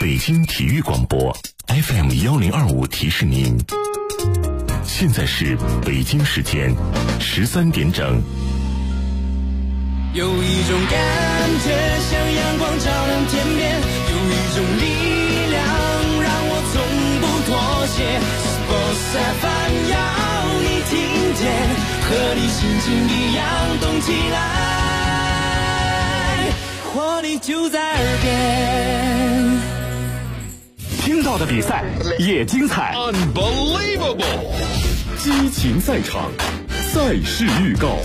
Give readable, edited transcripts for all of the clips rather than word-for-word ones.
北京体育广播 FM1025提示您，现在是北京时间13点整。 有一种感觉像阳光照亮天边，有一种力量让我从不妥协。Sports FM 要你听见，和你心情一样动起来，活力就在耳边。 听到的比赛也精彩 Unbelievable 激情赛场，赛事预告。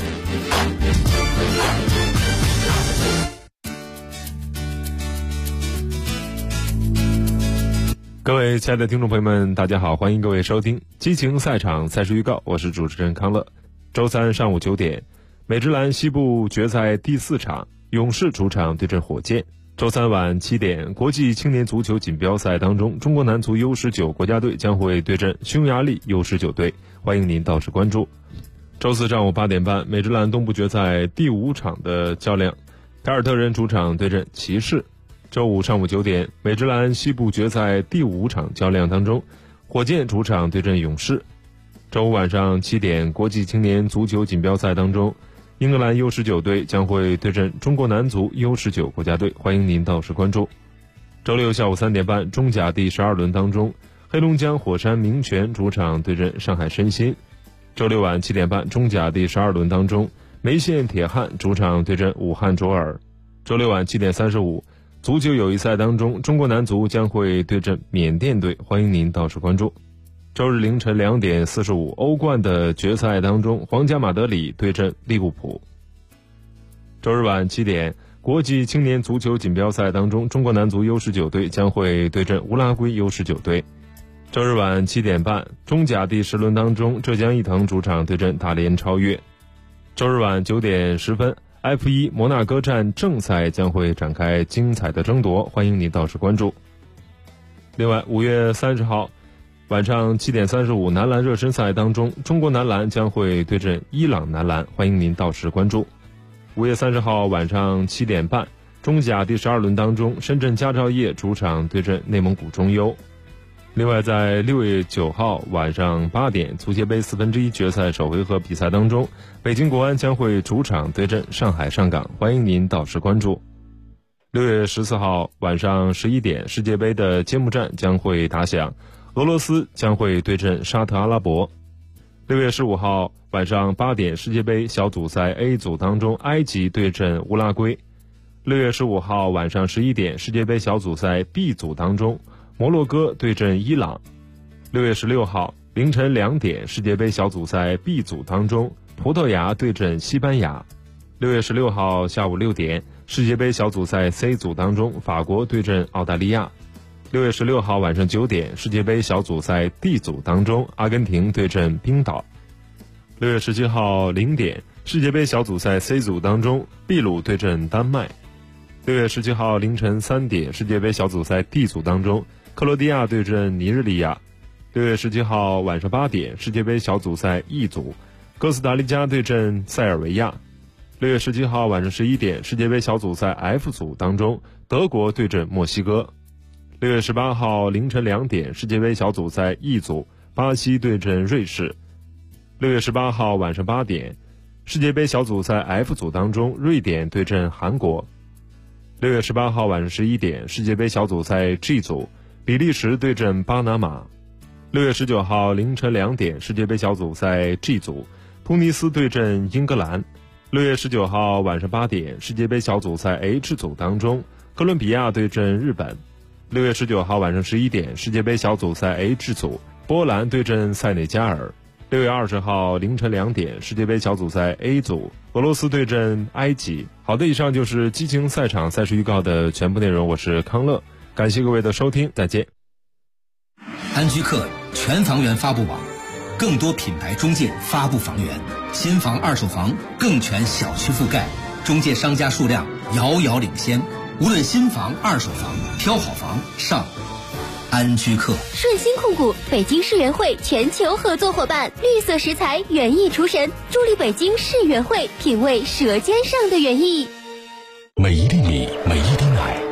各位亲爱的听众朋友们，大家好，欢迎各位收听激情赛场赛事预告，我是主持人康乐。周三上午9点，美职篮西部决赛第4场，勇士主场对阵火箭。周三晚7点，国际青年足球锦标赛当中，中国男足 U19 国家队将会对阵匈牙利 U19 队，欢迎您到时关注。周四上午8点半，美职篮东部决赛第5场的较量，凯尔特人主场对阵骑士。周五上午9点，美职篮西部决赛第5场较量当中，火箭主场对阵勇士。周五晚上7点，国际青年足球锦标赛当中，英格兰 U19 队将会对阵中国男足 U19 国家队，欢迎您到时关注。周六下午3点半，中甲第12轮当中，黑龙江火山明泉主场对阵上海申鑫。周六晚7点半，中甲第12轮当中，梅县铁汉主场对阵武汉卓尔。周六晚7点35，足球友谊赛当中，中国男足将会对阵缅甸队，欢迎您到时关注。周日凌晨2点45，欧冠的决赛当中，皇家马德里对阵利物浦。周日晚7点，国际青年足球锦标赛当中，中国男足 U19 队将会对阵乌拉圭 U19 队。周日晚7点半，中甲第10轮当中，浙江毅腾主场对阵大连超越。周日晚9点10分，F1 摩纳哥站正赛将会展开精彩的争夺，欢迎你到时关注。另外5月30号晚上7点35，男篮热身赛当中，中国男篮将会对阵伊朗男篮，欢迎您到时关注。5月30号晚上7点半，中甲第12轮当中，深圳佳兆业主场对阵内蒙古中优。另外在6月9号晚上8点，足协杯1/4决赛首回合比赛当中，北京国安将会主场对阵上海上港，欢迎您到时关注。6月14号晚上11点，世界杯的揭幕战将会打响，俄罗斯将会对阵沙特阿拉伯。6月15号晚上8点，世界杯小组赛 A 组当中，埃及对阵乌拉圭。6月15号晚上11点，世界杯小组赛 B 组当中，摩洛哥对阵伊朗。6月16号凌晨2点，世界杯小组赛 B 组当中，葡萄牙对阵西班牙。6月16号下午6点，世界杯小组赛 C 组当中，法国对阵澳大利亚。6月16号晚上9点，世界杯小组赛 D 组当中，阿根廷对阵冰岛。6月17号0点，世界杯小组赛 C 组当中，秘鲁对阵丹麦。6月17号凌晨3点，世界杯小组赛 D 组当中，克罗地亚对阵尼日利亚。6月17号晚上8点，世界杯小组赛 E 组，哥斯达黎加对阵塞尔维亚。6月17号晚上11点，世界杯小组赛 F 组当中，德国对阵墨西哥。6月18号凌晨2点，世界杯小组赛 E 组，巴西对阵瑞士。6月18号晚上8点，世界杯小组赛 F 组当中，瑞典对阵韩国。6月18号晚上11点，世界杯小组赛 G 组，比利时对阵巴拿马。6月19号凌晨2点，世界杯小组赛 G 组，突尼斯对阵英格兰。6月19号晚上8点，世界杯小组赛 H 组当中，哥伦比亚对阵日本。6月19号晚上11点，世界杯小组赛 H 组，波兰对阵塞内加尔。6月20号凌晨2点，世界杯小组赛 A 组，俄罗斯对阵埃及。好的，以上就是激情赛场赛事预告的全部内容，我是康乐，感谢各位的收听，再见。 安居客全房源发布网，更多品牌中介发布房源，新房二手房更全小区覆盖，中介商家数量遥遥领先，无论新房二手房，挑好房上安居客。 顺鑫控股北京世园会全球合作伙伴，绿色食材园艺厨神，助力北京世园会品味舌尖上的园艺。 每一粒米，每一滴奶，每一个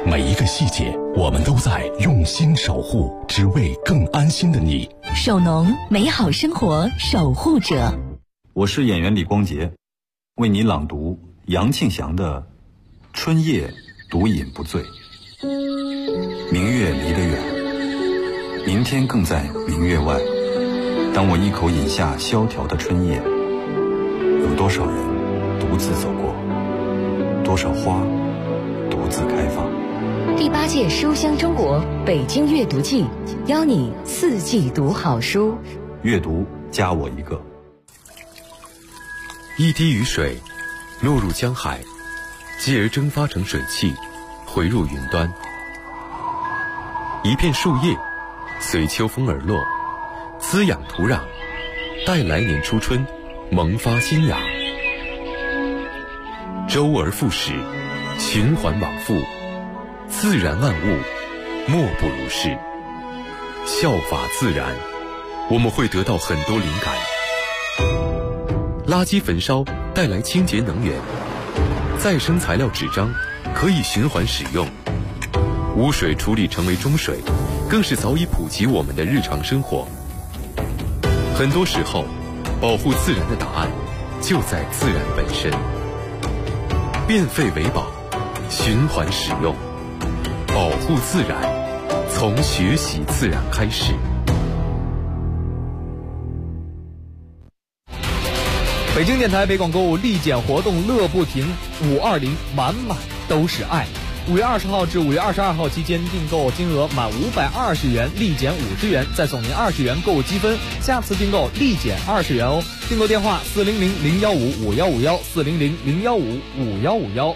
细节，我们都在用心守护，只为更安心的你。 守农，美好生活守护者。 我是演员李光洁，为你朗读杨庆祥的《春夜独饮不醉》。明月离得远，明天更在明月外。当我一口饮下萧条的春夜，有多少人独自走过，多少花独自开放。 第8届书香中国北京阅读季，邀你4季读好书。 阅读加我一个。 一滴雨水落入江海，继而蒸发成水汽，回入云端。一片树叶随秋风而落，滋养土壤，待来年初春萌发新芽。周而复始，循环往复，自然万物莫不如是。效法自然，我们会得到很多灵感。垃圾焚烧带来清洁能源，再生材料纸张可以循环使用，污水处理成为中水，更是早已普及我们的日常生活。很多时候，保护自然的答案就在自然本身。变废为宝，循环使用，保护自然，从学习自然开始。 北京电台北广购物立减活动乐不停，520满满都是爱。5月20号至5月22号期间，订购金额满520元立减50元，再送您20元购物积分，下次订购立减20元哦。订购电话400-015-5151，400-015-5151。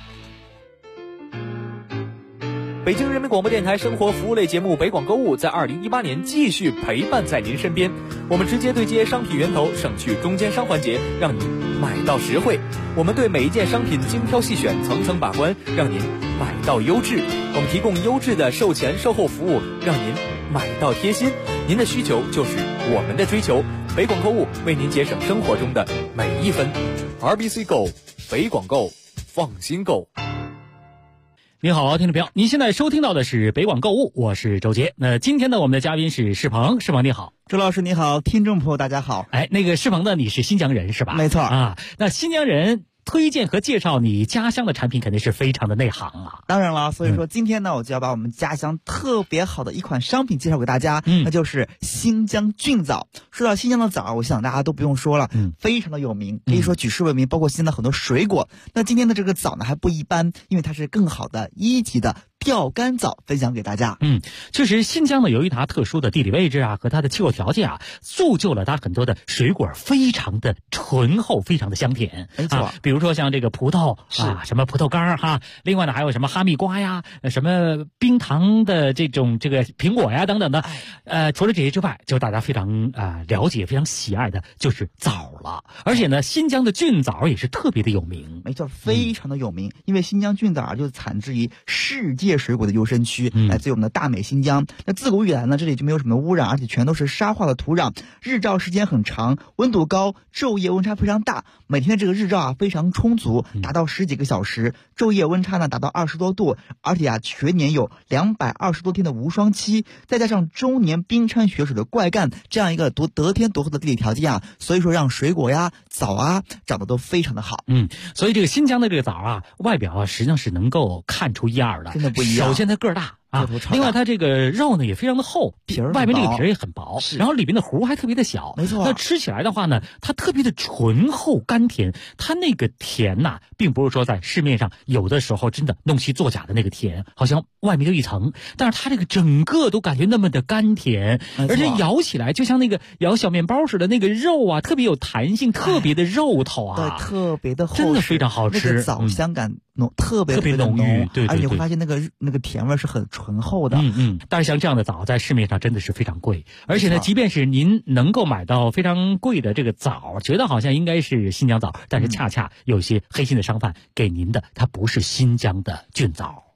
北京人民广播电台生活服务类节目北广购物在2018年继续陪伴在您身边。我们直接对接商品源头，省去中间商环节，让你买到实惠。我们对每一件商品精挑细选，层层把关，让您买到优质。我们提供优质的售前售后服务，让您买到贴心。您的需求就是我们的追求。北广购物为您节省生活中的每一分。RBC Go， 北广购，放心购。 您好，听众朋友，您现在收听到的是北广购物，我是周杰。那今天呢，我们的嘉宾是世鹏，世鹏你好。 周老师你好，听众朋友大家好。 哎，那个世鹏呢，你是新疆人是吧？ 没错啊。那新疆人推荐和介绍你家乡的产品肯定是非常的内行啊。 当然了，所以说今天呢，我就要把我们家乡特别好的一款商品介绍给大家，那就是新疆菌枣。说到新疆的枣，我想大家都不用说了，非常的有名，可以说举世闻名，包括新疆的很多水果。那今天的这个枣呢还不一般，因为它是更好的1级的钓竿枣，分享给大家。 确实新疆呢由于它特殊的地理位置啊和它的气候条件啊，铸就了它很多的水果非常的醇厚，非常的香甜。 没错， 比如说像这个葡萄啊，什么葡萄干哈，另外呢还有什么哈密瓜呀，什么冰糖的这个苹果呀等等的。除了这些之外，就大家非常了解、非常喜爱的就是枣了。而且呢，新疆的菌枣也是特别的有名。 没错，非常的有名，因为新疆菌枣就产自于世界水果的优生区，来自于我们的大美新疆。那自古以来呢，这里就没有什么污染，而且全都是沙化的土壤，日照时间很长，温度高，昼夜温差非常大。每天的这个日照啊非常充足，达到10几个小时，昼夜温差呢达到20多度，而且全年有220多天的无霜期，再加上终年冰川雪水的灌溉，这样一个得天独厚的地理条件啊，所以说让水果呀、枣啊长得都非常的好。 所以这个新疆的这个枣啊，外表啊实际上是能够看出一二的， 真的不一样。 首先它个儿大。另外它这个肉呢也非常的厚，外面这个皮也很薄，然后里面的核还特别的小。 没错。 那吃起来的话呢，它特别的醇厚甘甜，它那个甜呐，并不是说在市面上有的时候真的弄虚作假的那个甜，好像外面就一层，但是它这个整个都感觉那么的甘甜，而且咬起来就像那个咬小面包似的，那个肉啊特别有弹性，特别的肉头啊， 对，特别的厚实， 真的非常好吃。 那个枣香感特别浓郁，对， 而且会发现那个甜味是很醇厚的。 但是像这样的枣在市面上真的是非常贵，而且呢，即便是您能够买到非常贵的这个枣，觉得好像应该是新疆枣，但是恰恰有些黑心的商贩给您的它不是新疆的菌枣。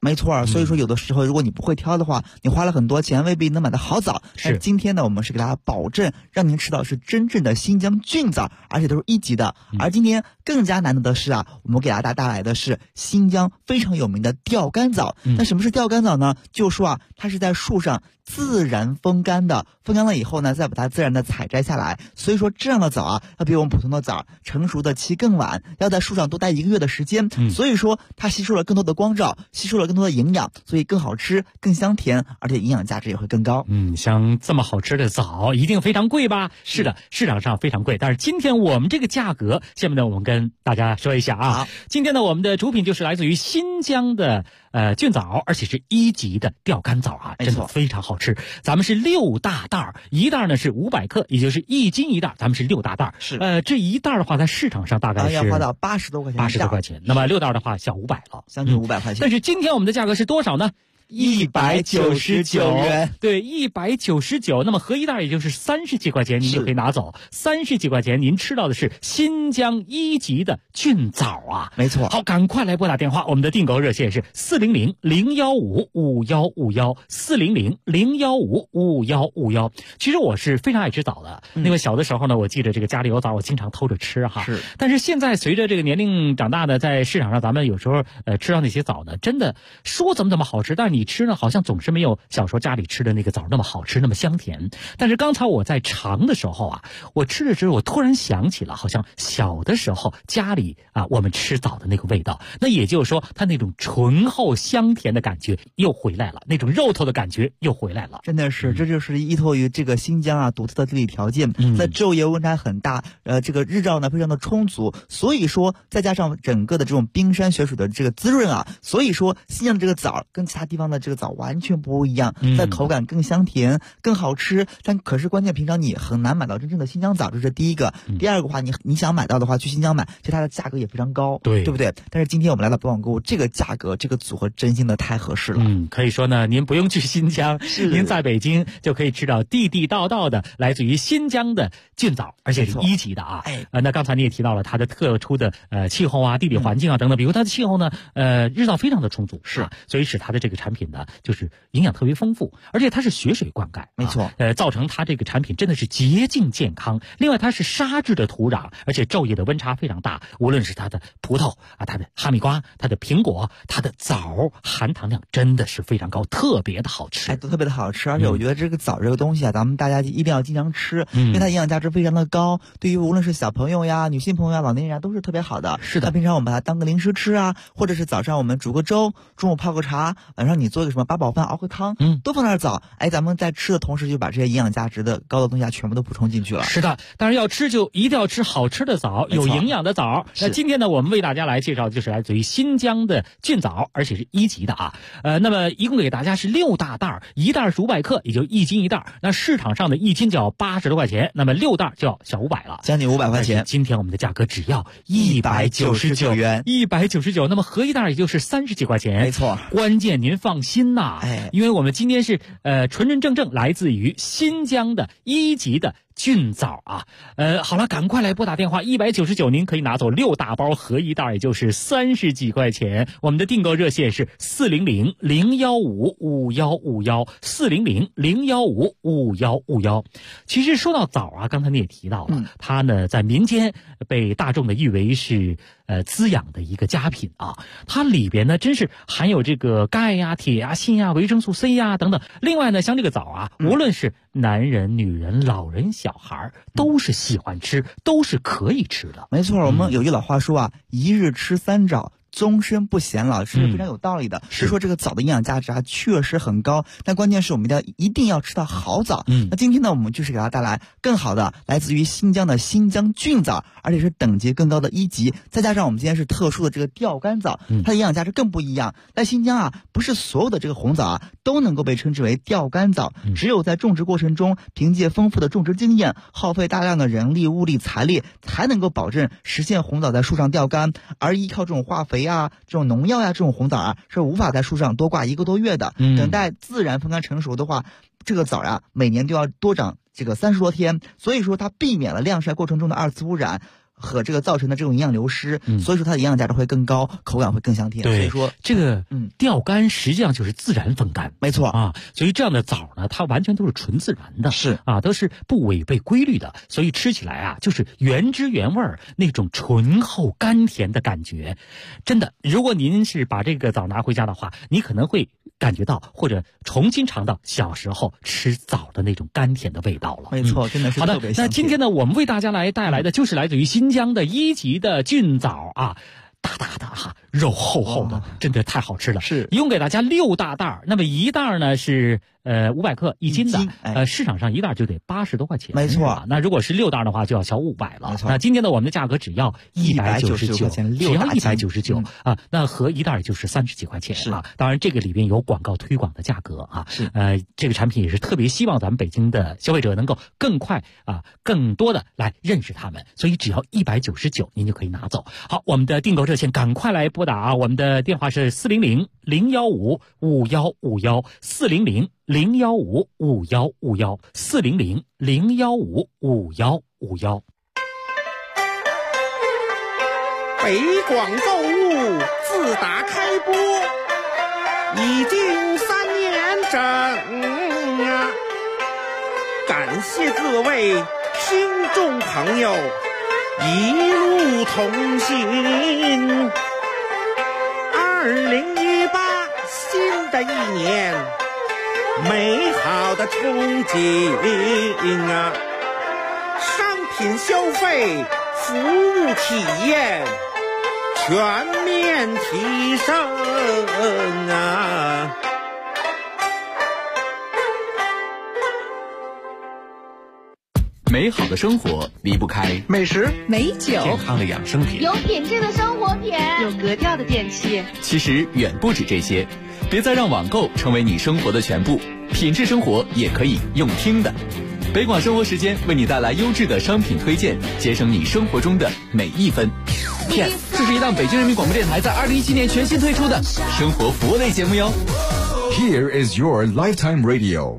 没错，所以说有的时候如果你不会挑的话，你花了很多钱未必能买到好枣。但今天呢，我们是给大家保证让您吃到是真正的新疆菌枣，而且都是1级的。而今天更加难得的是啊，我们给大家带来的是新疆非常有名的钓竿枣。那什么是钓竿枣呢？就说啊，它是在树上自然风干的，风干了以后呢，再把它自然的采摘下来。所以说这样的枣啊，要比我们普通的枣成熟的期更晚，要在树上多待1个月的时间。所以说它吸收了更多的光照，吸收了更多的营养，所以更好吃、更香甜，而且营养价值也会更高。 像这么好吃的枣一定非常贵吧？是的，市场上非常贵。但是今天我们这个价格，下面呢我们跟大家说一下啊。今天呢我们的主品就是来自于新疆的菌枣，而且是1级的钓竿枣啊，真的非常好吃。咱们是6大袋，一袋呢是500克，也就是1斤一袋，咱们是6大袋。 是这一袋的话，在市场上大概是要花到80多块钱 ，80多块钱。那么6袋的话，小500了， 将近500块钱。 但是今天我们的价格是多少呢？199元，对，199。那么合一袋也就是30几块钱，您就可以拿走。30几块钱，您吃到的是新疆1级的菌枣啊， 没错。 好，赶快来拨打电话，我们的订购热线是400-015-5151，400-015-5151。其实我是非常爱吃枣的，因为小的时候呢，我记得这个家里有枣，我经常偷着吃哈。 是。 但是现在随着这个年龄长大呢，在市场上咱们有时候吃到那些枣呢，真的说怎么好吃，但是你吃呢，好像总是没有小时候家里吃的那个枣那么好吃，那么香甜。但是刚才我在尝的时候啊，我吃着吃着，我突然想起了好像小的时候家里啊我们吃枣的那个味道。那也就是说，它那种醇厚香甜的感觉又回来了，那种肉头的感觉又回来了。 真的是，这就是依托于这个新疆啊独特的地理条件，在昼夜温差很大，这个日照呢非常的充足，所以说再加上整个的这种冰山雪水的这个滋润啊，所以说新疆的这个枣跟其他地方的这个枣完全不一样，在口感更香甜、更好吃。但可是关键平常你很难买到真正的新疆枣，这是第一个。第二个话，你想买到的话，去新疆买，其实它的价格也非常高，对不对？但是今天我们来到北广购物，这个价格这个组合真心的太合适了。 可以说呢，您不用去新疆，您在北京就可以吃到地地道道的来自于新疆的菌枣，而且是1级的啊。那刚才你也提到了它的特殊的气候啊、地理环境啊等等，比如它的气候呢，日照非常的充足，是，所以使它的这个产品呢，就是营养特别丰富，而且它是雪水灌溉， 没错， 造成它这个产品真的是洁净健康。另外，它是沙质的土壤，而且昼夜的温差非常大，无论是它的葡萄啊、它的哈密瓜、它的苹果、它的枣，含糖量真的是非常高，特别的好吃， 都特别的好吃。而且我觉得这个枣这个东西啊，咱们大家一定要经常吃，因为它营养价值非常的高，对于无论是小朋友呀、女性朋友呀、老年人呀都是特别好的。 是的， 平常我们把它当个零食吃啊，或者是早上我们煮个粥，中午泡个茶，晚上你做一个什么八宝饭熬个汤，都放点枣，咱们在吃的同时就把这些营养价值的高的东西全部都补充进去了。 是的，当然要吃就一定要吃好吃的枣，有营养的枣。那今天呢，我们为大家来介绍的就是来自于新疆的菌枣，而且是1级的啊。那么一共给大家是6大袋，一袋是500克，也就1斤一袋。那市场上的1斤就要80多块钱，那么6袋就要小500了， 将近500块钱。 今天我们的价格只要199 元 ，199。那么合一袋也就是30几块钱， 没错。 关键您放心呐，因为我们今天是纯纯正正来自于新疆的1级的菌枣啊。好了，赶快来拨打电话，199您可以拿走6大包，合一袋也就是30几块钱。我们的订购热线是400-015-5151，400-015-5151。其实说到枣啊，刚才你也提到了，它呢在民间被大众的誉为是滋养的一个佳品啊。它里边呢真是含有这个钙呀、铁呀、锌呀、维生素 C 呀等等。另外呢，像这个枣啊，无论是男人、女人、老人、小孩都是喜欢吃，都是可以吃的。 没错，我们有句老话说啊，一日吃3枣，终身不显老，是非常有道理的。是说这个枣的营养价值啊，确实很高，但关键是我们一定要吃到好枣。那今天呢，我们就是给大家带来更好的，来自于新疆的新疆菌枣，而且是等级更高的1级，再加上我们今天是特殊的这个钓竿枣，它的营养价值更不一样。在新疆啊，不是所有的这个红枣啊都能够被称之为钓竿枣，只有在种植过程中，凭借丰富的种植经验，耗费大量的人力、物力、财力，才能够保证实现红枣在树上钓竿，而依靠这种化肥啊、这种农药呀、这种红枣啊，是无法在树上多挂1个多月的。等待自然风干成熟的话，这个枣啊，每年都要多长这个30多天，所以说它避免了晾晒过程中的2次污染， 和这个造成的这种营养流失，所以说它的营养价值会更高，口感会更香甜。 对， 所以说这个钓竿实际上就是自然风干， 没错啊。所以这样的枣呢，它完全都是纯自然的， 是啊，都是不违背规律的，所以吃起来啊，就是原汁原味儿那种醇厚甘甜的感觉。真的，如果您是把这个枣拿回家的话，你可能会感觉到或者重新尝到小时候吃枣的那种甘甜的味道了。 没错，真的是特别香甜。 好的，那今天呢，我们为大家带来的就是来自于新疆的1级的菌枣啊。大大的哈，肉厚厚的，真的太好吃了。 是， 一共给大家6大袋，那么1袋呢是500克1斤的，市场上1袋就得80多块钱。 没错， 那如果是6袋的话就要小500了。 没错， 那今天呢我们的价格只要199，只要199啊，那合1袋也就是30几块钱啊。当然这个里边有广告推广的价格啊。 是， 这个产品也是特别希望咱们北京的消费者能够更快啊，更多的来认识他们，所以只要199您就可以拿走。好，我们的订购热线赶快来拨打啊！我们的电话是400-015-5151，400-015-5151，400-015-5151。 北广购物自打开播已经3年整啊！感谢各位听众朋友一路同行。2018新的一年，美好的憧憬啊！商品消费、服务体验全面提升啊！ 美好的生活离不开美食、 美酒、 健康的养生品、 有品质的生活品、 有格调的电器。 其实远不止这些，别再让网购成为你生活的全部，品质生活也可以用听的。北广生活时间为你带来优质的商品推荐，节省你生活中的每一分。Yes， 这是一档北京人民广播电台在2017年全新推出的生活服务类节目哟。 Here is your lifetime radio。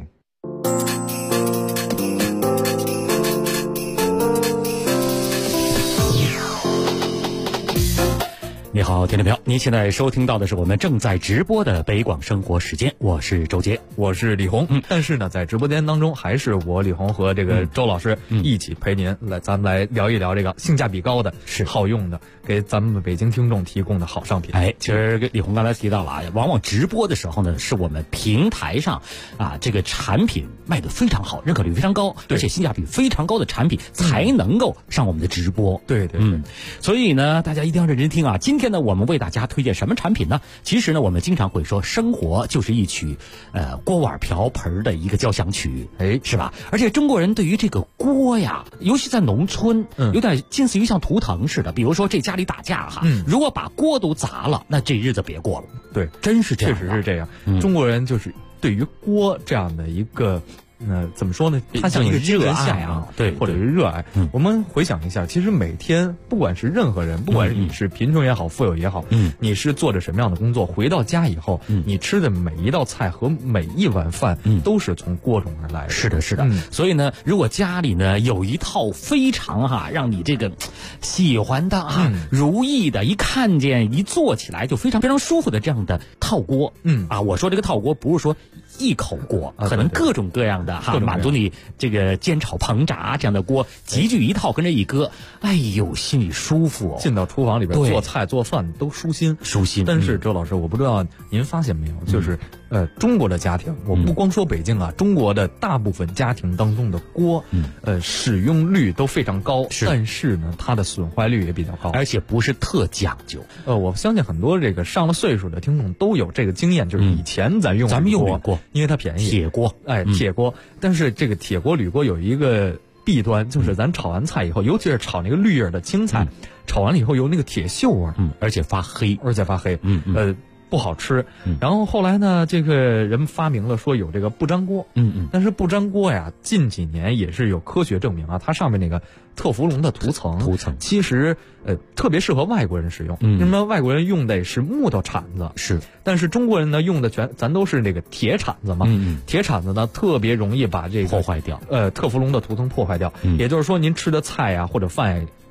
你好，听众朋友，您现在收听到的是我们正在直播的北广生活时间，我是周杰， 我是李红。但是呢，在直播间当中，还是我李红和这个周老师一起陪您来，咱们来聊一聊这个性价比高的、是好用的，给咱们北京听众提供的好商品。 其实李红刚才提到了啊，往往直播的时候呢，是我们平台上啊这个产品卖得非常好，认可率非常高，而且性价比非常高的产品才能够上我们的直播。 对， 所以呢，大家一定要认真听啊。今天呢，我们为大家推荐什么产品呢？其实呢，我们经常会说，生活就是一曲锅碗瓢盆的一个交响曲，是吧？而且中国人对于这个锅呀，尤其在农村，有点近似于像图腾似的。比如说这家里打架哈，如果把锅都砸了，那这日子别过了。 对， 真是这样， 确实是这样。中国人就是对于锅这样的一个。怎么说呢？它像一个热爱啊， 对， 或者是热爱。我们回想一下，其实每天不管是任何人，不管是你是贫穷也好，富有也好，你是做着什么样的工作，回到家以后，你吃的每一道菜和每一碗饭，都是从锅中而来的。 是的，是的。所以呢，如果家里呢有一套非常让你这个喜欢的如意的，一看见一做起来就非常非常舒服的这样的套锅，我说这个套锅不是说一口锅，可能各种各样的满足你这个煎炒烹炸这样的锅集聚一套，跟着一搁，哎呦，心里舒服进到厨房里边做菜做饭都舒心。但是周老师，我不知道您发现没有，就是中国的家庭，我不光说北京啊，中国的大部分家庭当中的锅，使用率都非常高，但是呢，它的损坏率也比较高， 而且不是特讲究。 我相信很多这个上了岁数的听众都有这个经验，就是以前咱们用铝锅，因为它便宜， 铁锅， 铁锅。但是这个铁锅、铝锅有一个弊端，就是咱炒完菜以后，尤其是炒那个绿叶的青菜，炒完了以后有那个铁锈味， 而且发黑， 不好吃。然后后来呢，这个人们发明了说有这个不粘锅，但是不粘锅呀，近几年也是有科学证明啊，它上面那个特氟龙的涂层其实特别适合外国人使用。那么外国人用的是木头铲子，但是中国人呢用的咱都是那个铁铲子嘛，铁铲子呢特别容易把这个破坏掉， 特氟龙的涂层破坏掉。也就是说，您吃的菜呀或者饭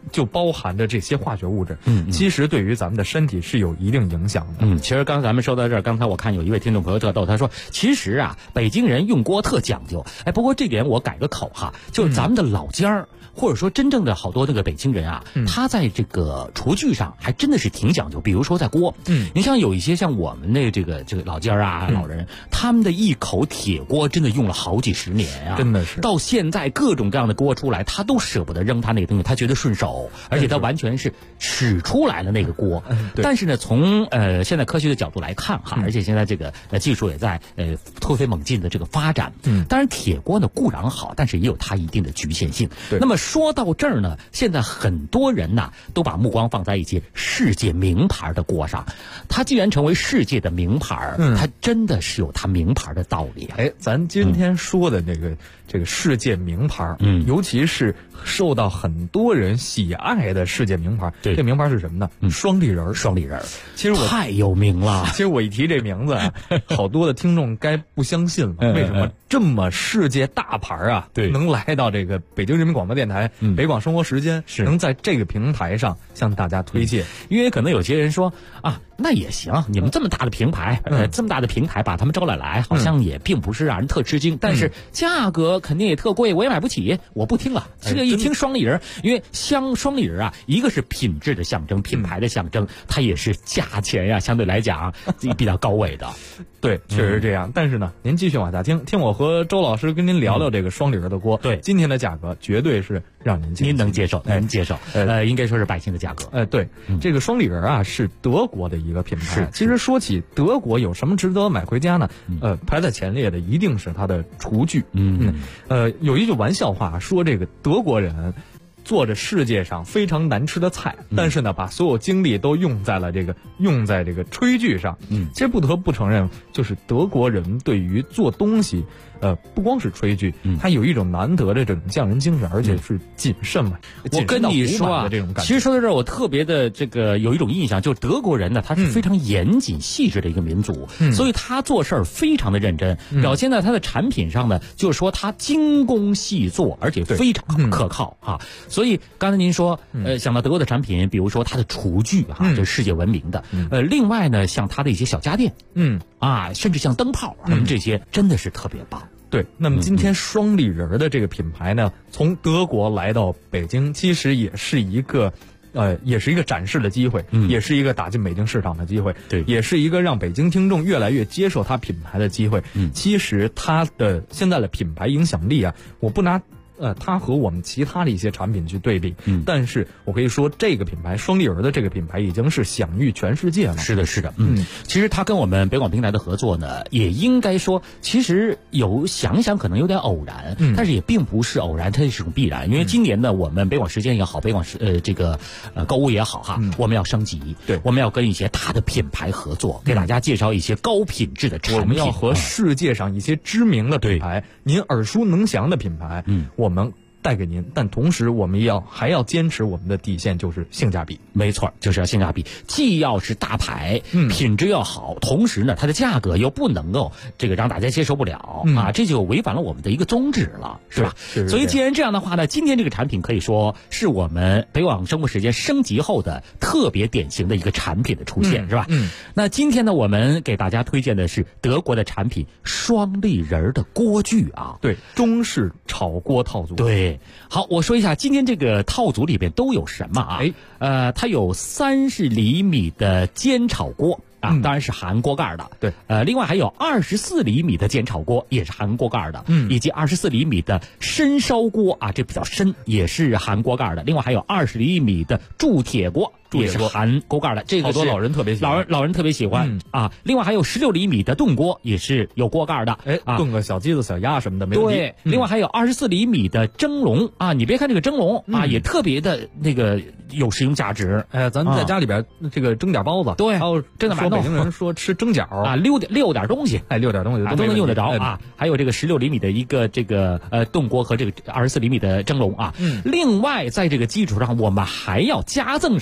就包含着这些化学物质，其实对于咱们的身体是有一定影响的。其实刚才咱们说到这儿，刚才我看有一位听众朋友特逗，他说其实啊，北京人用锅特讲究。不过这点我改个口哈，就是咱们的老家儿。或者说真正的好多那个北京人啊，他在这个厨具上还真的是挺讲究。比如说在锅，你像有一些像我们的这个老家啊老人，他们的一口铁锅真的用了好几十年啊， 真的是到现在各种各样的锅出来，他都舍不得扔他那个东西，他觉得顺手，而且他完全是使出来了那个锅。但是呢，从现在科学的角度来看哈，而且现在这个技术也在突飞猛进的这个发展。当然铁锅呢固然好，但是也有它一定的局限性。那么说到这儿呢，现在很多人呢都把目光放在一些世界名牌的锅上。它既然成为世界的名牌，它真的是有它名牌的道理啊。 咱今天说的这个世界名牌，尤其是受到很多人喜爱的世界名牌，这名牌是什么呢？双立人。 双立人， 其实我太有名了。 其实我一提这名字啊，好多的听众该不相信了。为什么这么世界大牌啊，能来到这个北京人民广播电台北广生活时间，能在这个平台上向大家推荐？ 因为可能有些人说啊，那也行，你们这么大的平台，这么大的平台把他们招来，好像也并不是让人特吃惊，但是价格肯定也特贵，我也买不起，我不听了。这个一听双立人，因为双立人啊，一个是品质的象征，品牌的象征，它也是价钱呀，相对来讲比较高位的。 对，确实是这样。但是呢，您继续往下听我和周老师跟您聊聊这个双立人的锅。 对， 今天的价格绝对是让您能接受，您接受。应该说是百姓的价格。 对，这个双立人啊是德国的一个品牌。其实说起德国有什么值得买回家呢？排在前列的一定是它的厨具。有一句玩笑话说，这个德国人做着世界上非常难吃的菜，但是呢，把所有精力都用在这个炊具上。其实不得不承认，就是德国人对于做东西，不光是炊具，他有一种难得的这种匠人精神，而且是谨慎嘛。 我跟你说啊，其实说到这儿，我特别的这个有一种印象，就是德国人呢，他是非常严谨细致的一个民族，所以他做事儿非常的认真，表现在他的产品上呢，就是说他精工细作，而且非常可靠啊。所以刚才您说，想到德国的产品，比如说它的厨具哈，这是世界闻名的。另外呢，像它的一些小家电，甚至像灯泡，这些真的是特别棒。 对，那么今天双立人的这个品牌呢，从德国来到北京，其实也是一个展示的机会，也是一个打进北京市场的机会， 对， 也是一个让北京听众越来越接受它品牌的机会。其实它的现在的品牌影响力啊，我不拿它和我们其他的一些产品去对比，但是我可以说这个品牌双立人的这个品牌已经是享誉全世界了。 是的，其实它跟我们北广平台的合作呢，也应该说，其实想想可能有点偶然，但是也并不是偶然，它是种必然。因为今年呢，我们北广时间也好，北广这个购物也好哈，我们要升级， 对， 我们要跟一些大的品牌合作，给大家介绍一些高品质的产品。 我们要和世界上一些知名的品牌，您耳熟能详的品牌，我们带给您，但同时我们还要坚持我们的底线，就是性价比。 没错，就是要性价比，既要是大牌，品质要好，同时呢，它的价格又不能够这个让大家接受不了啊，这就违反了我们的一个宗旨了，是吧？所以既然这样的话呢，今天这个产品可以说是我们北广生活时间升级后的特别典型的一个产品的出现，是吧？那今天呢，我们给大家推荐的是德国的产品双立人的锅具啊， 对，中式炒锅套组， 对。好，我说一下今天这个套组里边都有什么啊？它有30厘米的煎炒锅啊，当然是含锅盖的。 对， 另外还有24厘米的煎炒锅，也是含锅盖的。以及24厘米的深烧锅啊，这比较深，也是含锅盖的。另外还有20厘米的铸铁锅。也是含锅盖的，这个好多老人特别喜欢， 老人特别喜欢啊。另外还有16厘米的炖锅，也是有锅盖的， 炖个小鸡子、小鸭什么的没问题。 对，另外还有24厘米的蒸笼啊，你别看这个蒸笼啊，也特别的那个有实用价值。 咱们在家里边这个蒸点包子， 对， 还有蒸点馒头。 北京人说吃蒸饺啊，溜点东西， 溜点东西都能用得着啊。还有这个16厘米的一个这个炖锅和这个24厘米的蒸笼啊。另外在这个基础上，我们还要加赠什么呢？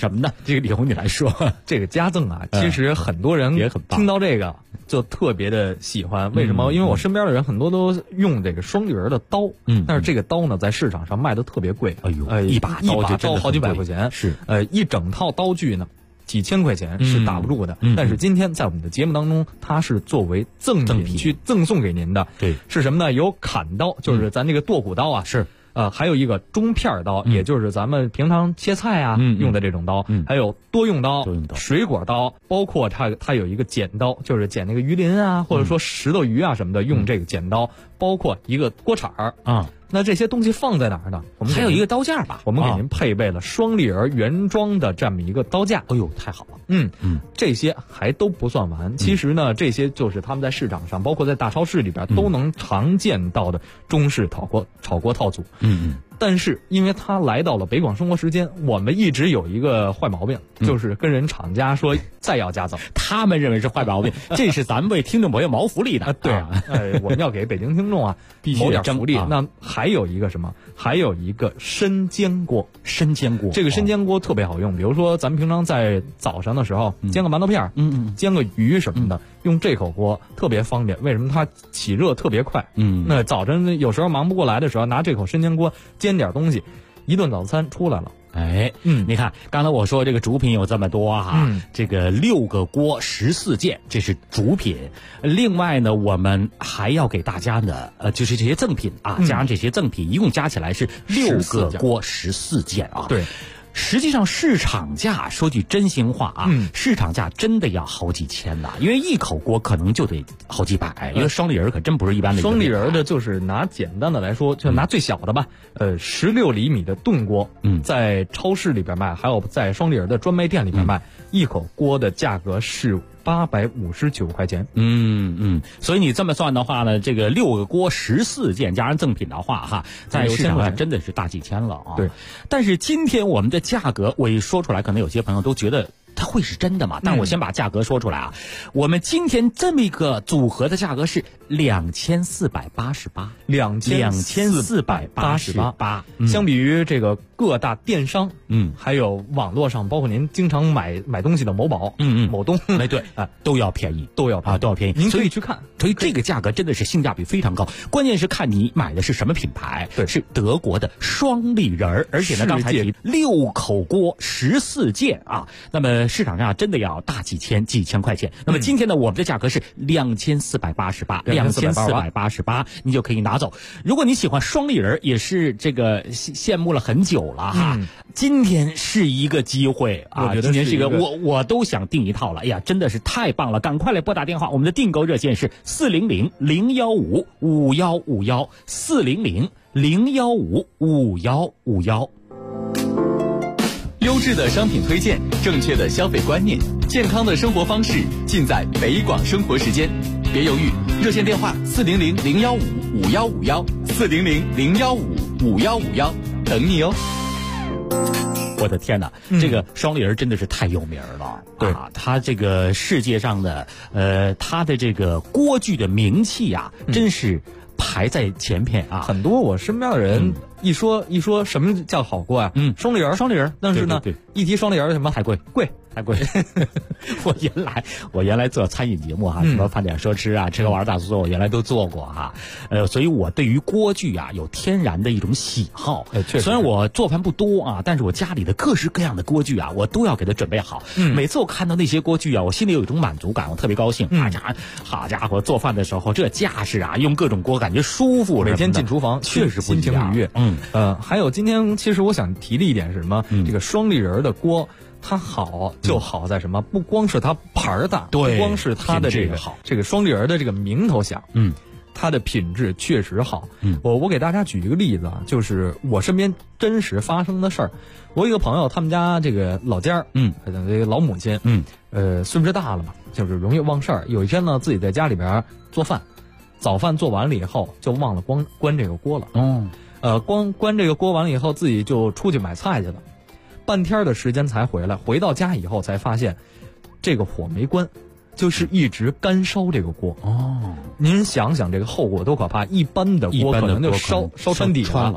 这个李红你来说， 这个家赠啊，其实很多人也很棒， 听到这个就特别的喜欢。为什么？因为我身边的人很多都用这个双立人的刀，但是这个刀呢，在市场上卖的特别贵。 哎呦，一把刀好几百块钱， 是一整套刀具呢。几千块钱是打不住的，但是今天在我们的节目当中，它是作为赠品去赠送给您的。 对， 是什么呢？有砍刀，就是咱这个剁骨刀啊， 是还有一个中片刀，也就是咱们平常切菜啊用的这种刀，还有多用刀、水果刀，包括它有一个剪刀，就是剪那个鱼鳞啊，或者说石头鱼啊什么的，用这个剪刀，包括一个锅铲儿啊。 那这些东西放在哪儿呢？我们还有一个刀架吧， 我们给您配备了双立人原装的这么一个刀架。 哎呦，太好了！ 这些还都不算完。其实呢，这些就是他们在市场上，包括在大超市里边都能常见到的中式炒锅套组。但是因为他来到了北广生活时间，我们一直有一个坏毛病，就是跟人厂家说再要加赠， 他们认为是坏毛病，这是咱们为听众朋友谋福利的。 对啊，我们要给北京听众啊谋点福利。那还有一个什么？还有一个生煎锅。 生煎锅， 这个生煎锅特别好用。比如说咱们平常在早上的时候煎个馒头片，煎个鱼什么的，用这口锅特别方便。为什么？它起热特别快。那早晨有时候忙不过来的时候，拿这口生煎锅煎点东西，一顿早餐出来了。 哎，你看，刚才我说这个主品有这么多哈，这个6个锅14件，这是主品。另外呢，我们还要给大家呢，就是这些赠品啊，加上这些赠品，一共加起来是6个锅14件啊。 对。 实际上市场价说句真心话啊，市场价真的要好几千呐，因为一口锅可能就得好几百，因为双立人可真不是一般的。 双立人的就是拿简单的来说，就拿最小的吧，16厘米的炖锅，在超市里边卖，还有在双立人的专卖店里边卖，一口锅的价格是859块钱。 所以你这么算的话呢，这个6个锅14件加上赠品的话哈，在市场上真的是大几千了啊。 对， 但是今天我们的价格我一说出来，可能有些朋友都觉得它会是真的嘛？但我先把价格说出来啊，我们今天这么一个组合的价格是2488， 相比于这个各大电商，还有网络上，包括您经常买东西的某宝，某东， 哎对啊，都要便宜，都要便宜， 您可以去看。 所以这个价格真的是性价比非常高，关键是看你买的是什么品牌。 对， 是德国的双立人，而且呢，刚才提6口锅14件啊，那么市场上真的要大几千块钱。那么今天呢，我们的价格是2488，你就可以拿走。如果你喜欢双立人，也是这个羡慕了很久了哈。今天是一个机会啊，今天是一个我都想订一套了。哎呀，真的是太棒了！赶快来拨打电话，我们的订购热线是400-015-5151，400-015-5151。 优质的商品推荐，正确的消费观念，健康的生活方式，尽在北广生活时间。别犹豫，热线电话400-015-5151，400-015-5151，等你哦。 我的天哪，这个双立人真的是太有名了。 对啊，他这个世界上的他的这个锅具的名气啊，真是排在前片啊。 很多我身边的人一说什么叫好锅啊，双立人，但是呢，一提双立人什么太贵。我原来做餐饮节目哈，什么饭点说吃啊，吃喝玩大做，我原来都做过哈。所以我对于锅具啊有天然的一种喜好。虽然我做饭不多啊，但是我家里的各式各样的锅具啊，我都要给它准备好。每次我看到那些锅具啊，我心里有一种满足感，我特别高兴。好家伙，做饭的时候这架势啊，用各种锅感觉舒服。 每天进厨房确实不一样， 心情愉悦。还有今天其实我想提的一点是什么？这个双立人的锅。它好就好在什么？不光是它牌儿大，不光是它的这个双立人的这个名头响，它的品质确实好。我给大家举一个例子啊，就是我身边真实发生的事儿。我有一个朋友，他们家这个老家这个老母亲，岁数大了嘛，就是容易忘事儿。有一天呢，自己在家里边做饭，早饭做完了以后，就忘了关这个锅了。关这个锅完了以后，自己就出去买菜去了。半天的时间才回来，回到家以后才发现，这个火没关，就是一直干烧这个锅。您想想这个后果多可怕！一般的锅可能就烧穿底了。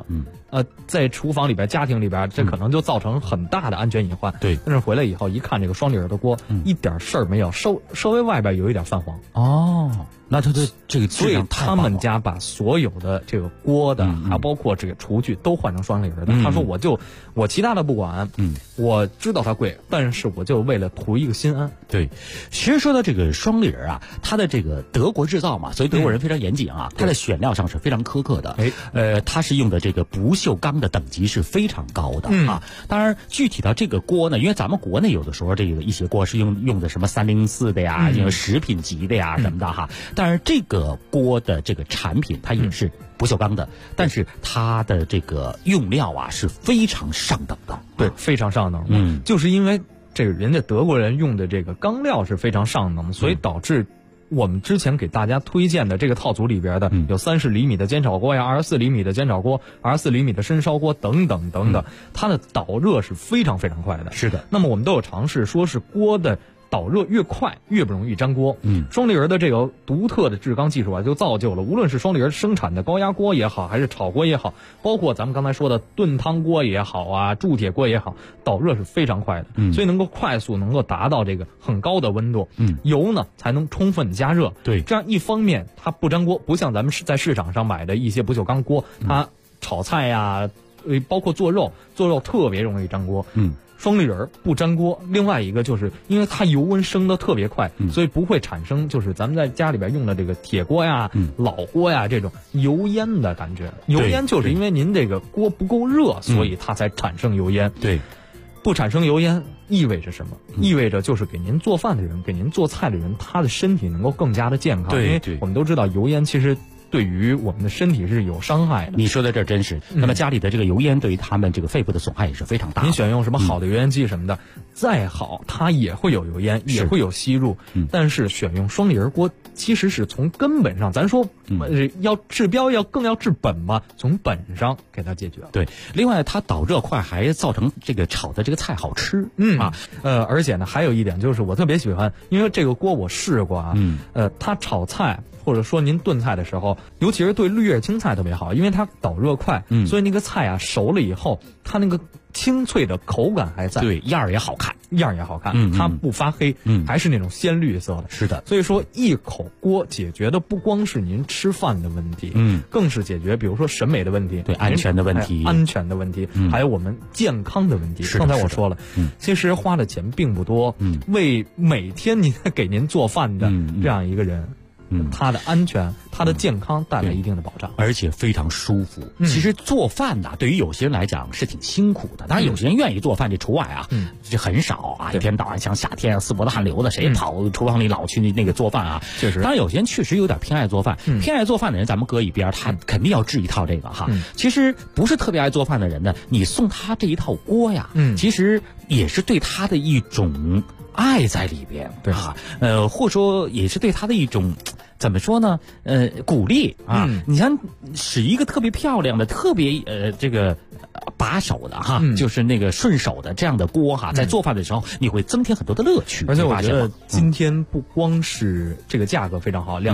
在厨房里边、家庭里边，这可能就造成很大的安全隐患。 对， 但是回来以后一看，这个双立人的锅，一点事儿没有，稍微外边有一点泛黄。 哦，那它的这个所以他们家把所有的这个锅的，还包括这个厨具都换成双立人的。他说我其他的不管，我知道它贵，但是我就为了图一个心安。 对，其实说到这个双立人啊，它的这个德国制造嘛，所以德国人非常严谨啊，它的选料上是非常苛刻的。它是用的这个不锈钢的等级是非常高的啊。当然，具体到这个锅呢，因为咱们国内有的时候这个一些锅是用的什么304的呀，食品级的呀什么的哈。当然，这个锅的这个产品它也是不锈钢的，但是它的这个用料啊是非常上等的。 对，非常上等。就是因为这个人家德国人用的这个钢料是非常上等，所以导致我们之前给大家推荐的这个套组里边的有30厘米的煎炒锅呀，24厘米的煎炒锅，24厘米的深烧锅等等等等，它的导热是非常非常快的。 是的。 那么我们都有尝试，说是锅的导热越快越不容易粘锅。双立人的这个独特的制钢技术啊，就造就了无论是双立人生产的高压锅也好，还是炒锅也好，包括咱们刚才说的炖汤锅也好啊，铸铁锅也好，导热是非常快的。所以能够快速能够达到这个很高的温度。油呢才能充分加热。 对， 这样一方面它不粘锅，不像咱们在市场上买的一些不锈钢锅，它炒菜呀，包括做肉特别容易粘锅。双立人不粘锅，另外一个就是因为它油温升得特别快，所以不会产生就是咱们在家里边用的这个铁锅呀、老锅呀这种油烟的感觉。油烟就是因为您这个锅不够热，所以它才产生油烟。 对， 不产生油烟意味着什么？意味着就是给您做饭的人、给您做菜的人，他的身体能够更加的健康。 对， 因为我们都知道油烟其实对于我们的身体是有伤害的。 你说的这真是。那么家里的这个油烟对于他们这个肺部的损害也是非常大的。 您选用什么好的油烟机什么的，再好它也会有油烟，也会有吸入。但是选用双立人锅，其实是从根本上，咱说要治标更要治本嘛，从本上给它解决。 对，另外它导热快，还造成这个炒的这个菜好吃。 而且呢，还有一点就是我特别喜欢，因为这个锅我试过啊。它炒菜或者说您炖菜的时候，尤其是对绿叶青菜特别好，因为它导热快，所以那个菜啊熟了以后，它那个清脆的口感还在， 对，样儿也好看， 它不发黑，还是那种鲜绿色的。 是的， 所以说一口锅解决的不光是您吃饭的问题，更是解决比如说审美的问题， 对，安全的问题， 还有我们健康的问题。刚才我说了，其实花的钱并不多，为每天您给您做饭的这样一个人。它的安全、它的健康带来一定的保障， 而且非常舒服。其实做饭呢，对于有些人来讲是挺辛苦的，当然有些人愿意做饭，这除外啊，这很少啊。一天到晚像夏天四脖子汗流的，谁跑厨房里老去那个做饭啊？ 确实， 当然有些人确实有点偏爱做饭，偏爱做饭的人咱们搁一边，他肯定要治一套这个哈。其实不是特别爱做饭的人呢，你送他这一套锅呀，其实也是对他的一种爱在里边， 对啊，或者说也是对他的一种。怎么说呢？鼓励啊！你像使一个特别漂亮的、特别这个把手的哈，就是那个顺手的这样的锅哈，在做饭的时候你会增添很多的乐趣。 而且我觉得今天不光是这个价格非常好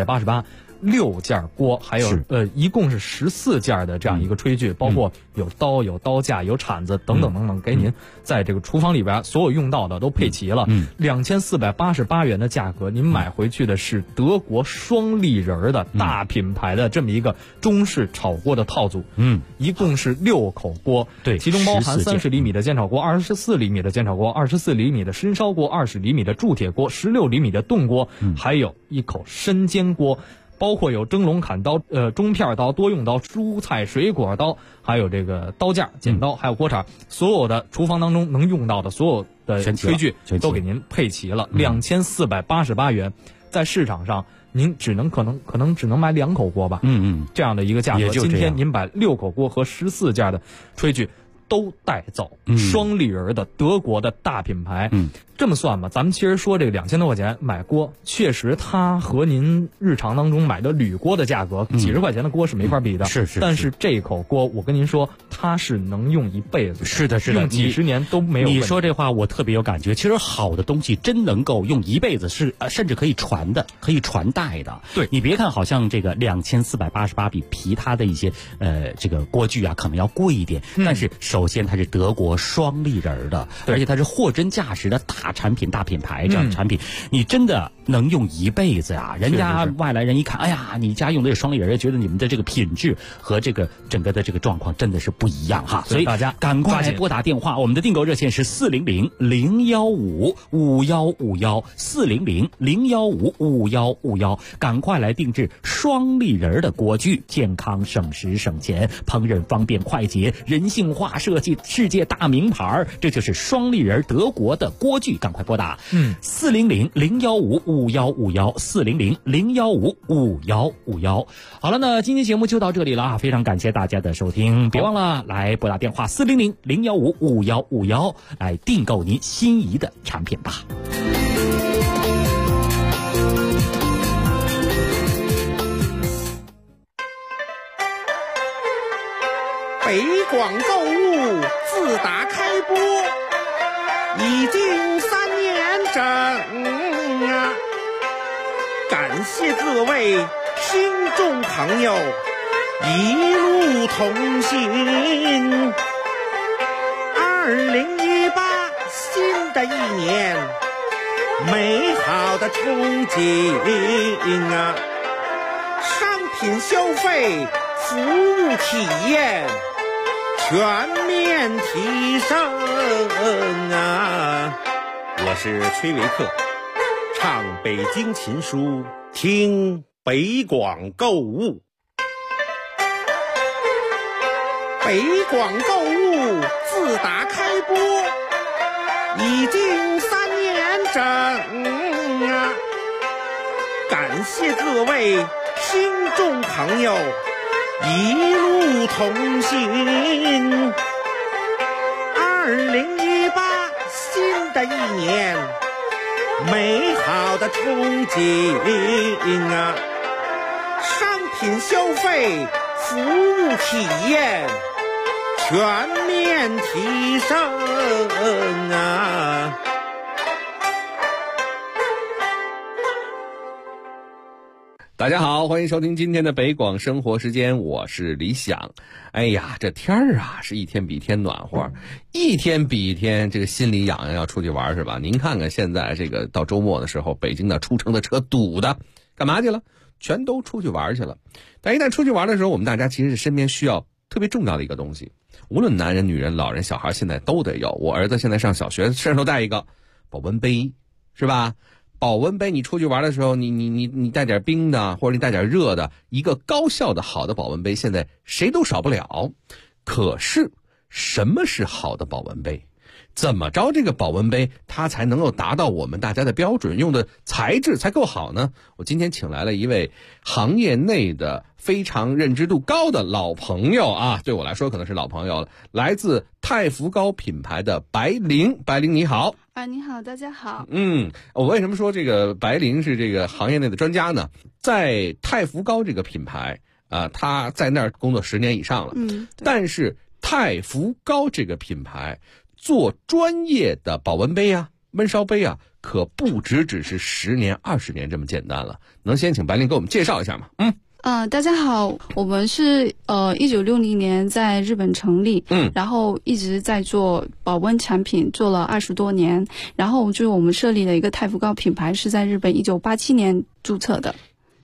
，2488。6件锅，还有一共是14件的这样一个炊具，包括有刀、有刀架、有铲子等等等等，给您在这个厨房里边所有用到的都配齐了。2488元的价格，您买回去的是德国双立人的大品牌的这么一个中式炒锅的套组。一共是6口锅， 对， 其中包含30厘米的煎炒锅、24厘米的煎炒锅、24厘米的深烧锅、20厘米的铸铁锅、16厘米的炖锅，还有一口深煎锅。包括有蒸笼砍刀、中片刀、多用刀、蔬菜水果刀，还有这个刀架、剪刀，还有锅铲，所有的厨房当中能用到的所有的炊具都给您配齐了。2488元，在市场上您可能只能买2口锅吧。这样的一个价格，今天您把6口锅和14件的炊具都带走，双立人的德国的大品牌， 这么算吧，咱们其实说这个2000多块钱买锅，确实它和您日常当中买的铝锅的价格，几十块钱的锅是没法比的。 是。 但是这口锅，我跟您说，它是能用一辈子。 是的， 用几十年都没有问题。 你说这话我特别有感觉。其实好的东西真能够用一辈子，甚至可以传的，可以传代的。 对， 你别看好像这个2488比其他的一些这个锅具啊可能要贵一点，但是首先它是德国双立人的，而且它是货真价实的大产品、大品牌这样的产品，你真的能用一辈子呀！人家外来人一看，哎呀，你家用的这双立人，觉得你们的这个品质和这个整个的这个状况真的是不一样哈。所以大家赶快来拨打电话，我们的订购热线是400-015-5151，400-015-5151，赶快来定制双立人的锅具，健康省时省钱，烹饪方便快捷，人性化设计，世界大名牌，这就是双立人德国的锅具，赶快拨打400-015-5151，400-015-5151。好了，那今天节目就到这里了啊，非常感谢大家的收听，别忘了来拨打电话400-015-5151来订购您心仪的产品吧。 北广购物自打开播已经3年整啊，感谢各位听众朋友一路同行。2018新的一年，美好的憧憬啊，商品消费，服务体验全面提升啊！我是崔维克，唱北京琴书，听北广购物。北广购物自打开播已经3年整啊，感谢各位听众朋友一路同行。2018新的一年，美好的憧憬啊，商品消费，服务体验全面提升啊！ 大家好，欢迎收听今天的北广生活时间，我是李想。哎呀，这天儿啊是一天比一天暖和，一天比一天这个心里痒痒，要出去玩是吧？您看看现在这个到周末的时候，北京的出城的车堵的，干嘛去了？全都出去玩去了。但一旦出去玩的时候，我们大家其实是身边需要特别重要的一个东西，无论男人、女人、老人、小孩，现在都得有。我儿子现在上小学，身上都带一个保温杯，是吧？保温杯，你出去玩的时候，你带点冰的，或者你带点热的，一个高效的好的保温杯，现在谁都少不了。可是，什么是好的保温杯？怎么着这个保温杯它才能够达到我们大家的标准，用的材质才够好呢？我今天请来了一位行业内的非常认知度高的老朋友啊，对我来说可能是老朋友了，来自太福膏品牌的白灵。白灵你好。 你好，大家好。 我为什么说这个白灵是这个行业内的专家呢？在太福膏这个品牌他在那儿工作10年以上了。但是太福膏这个品牌做专业的保温杯啊、焖烧杯啊，可不只是10年、20年这么简单了。能先请白灵给我们介绍一下吗？ 大家好，我们是1960年在日本成立，然后一直在做保温产品，做了20多年。然后就是我们设立了一个太福膏品牌，是在日本1987年注册的。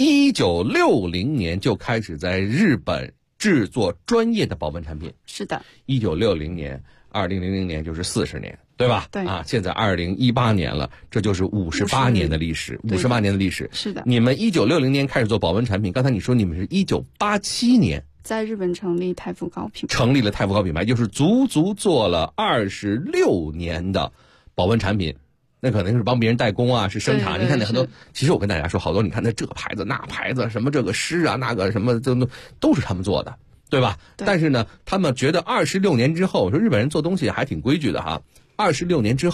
1960年就开始在日本制作专业的保温产品。 是的。 1960年，2000年就是40年，对吧？ 对啊， 现在2018年了，这就是58年的历史，58年的历史。 是的。 你们1960年开始做保温产品，刚才你说你们是1987年在日本成立太福膏品牌， 成立了太福膏品牌，就是足做了26年的保温产品。那可能是帮别人代工啊，是生产。你看那很多，其实我跟大家说，好多你看那这个牌子那牌子，什么这个诗啊那个什么，都是他们做的。对吧？但是呢，他们觉得26年之后，说日本人做东西还挺规矩的哈。26年之后，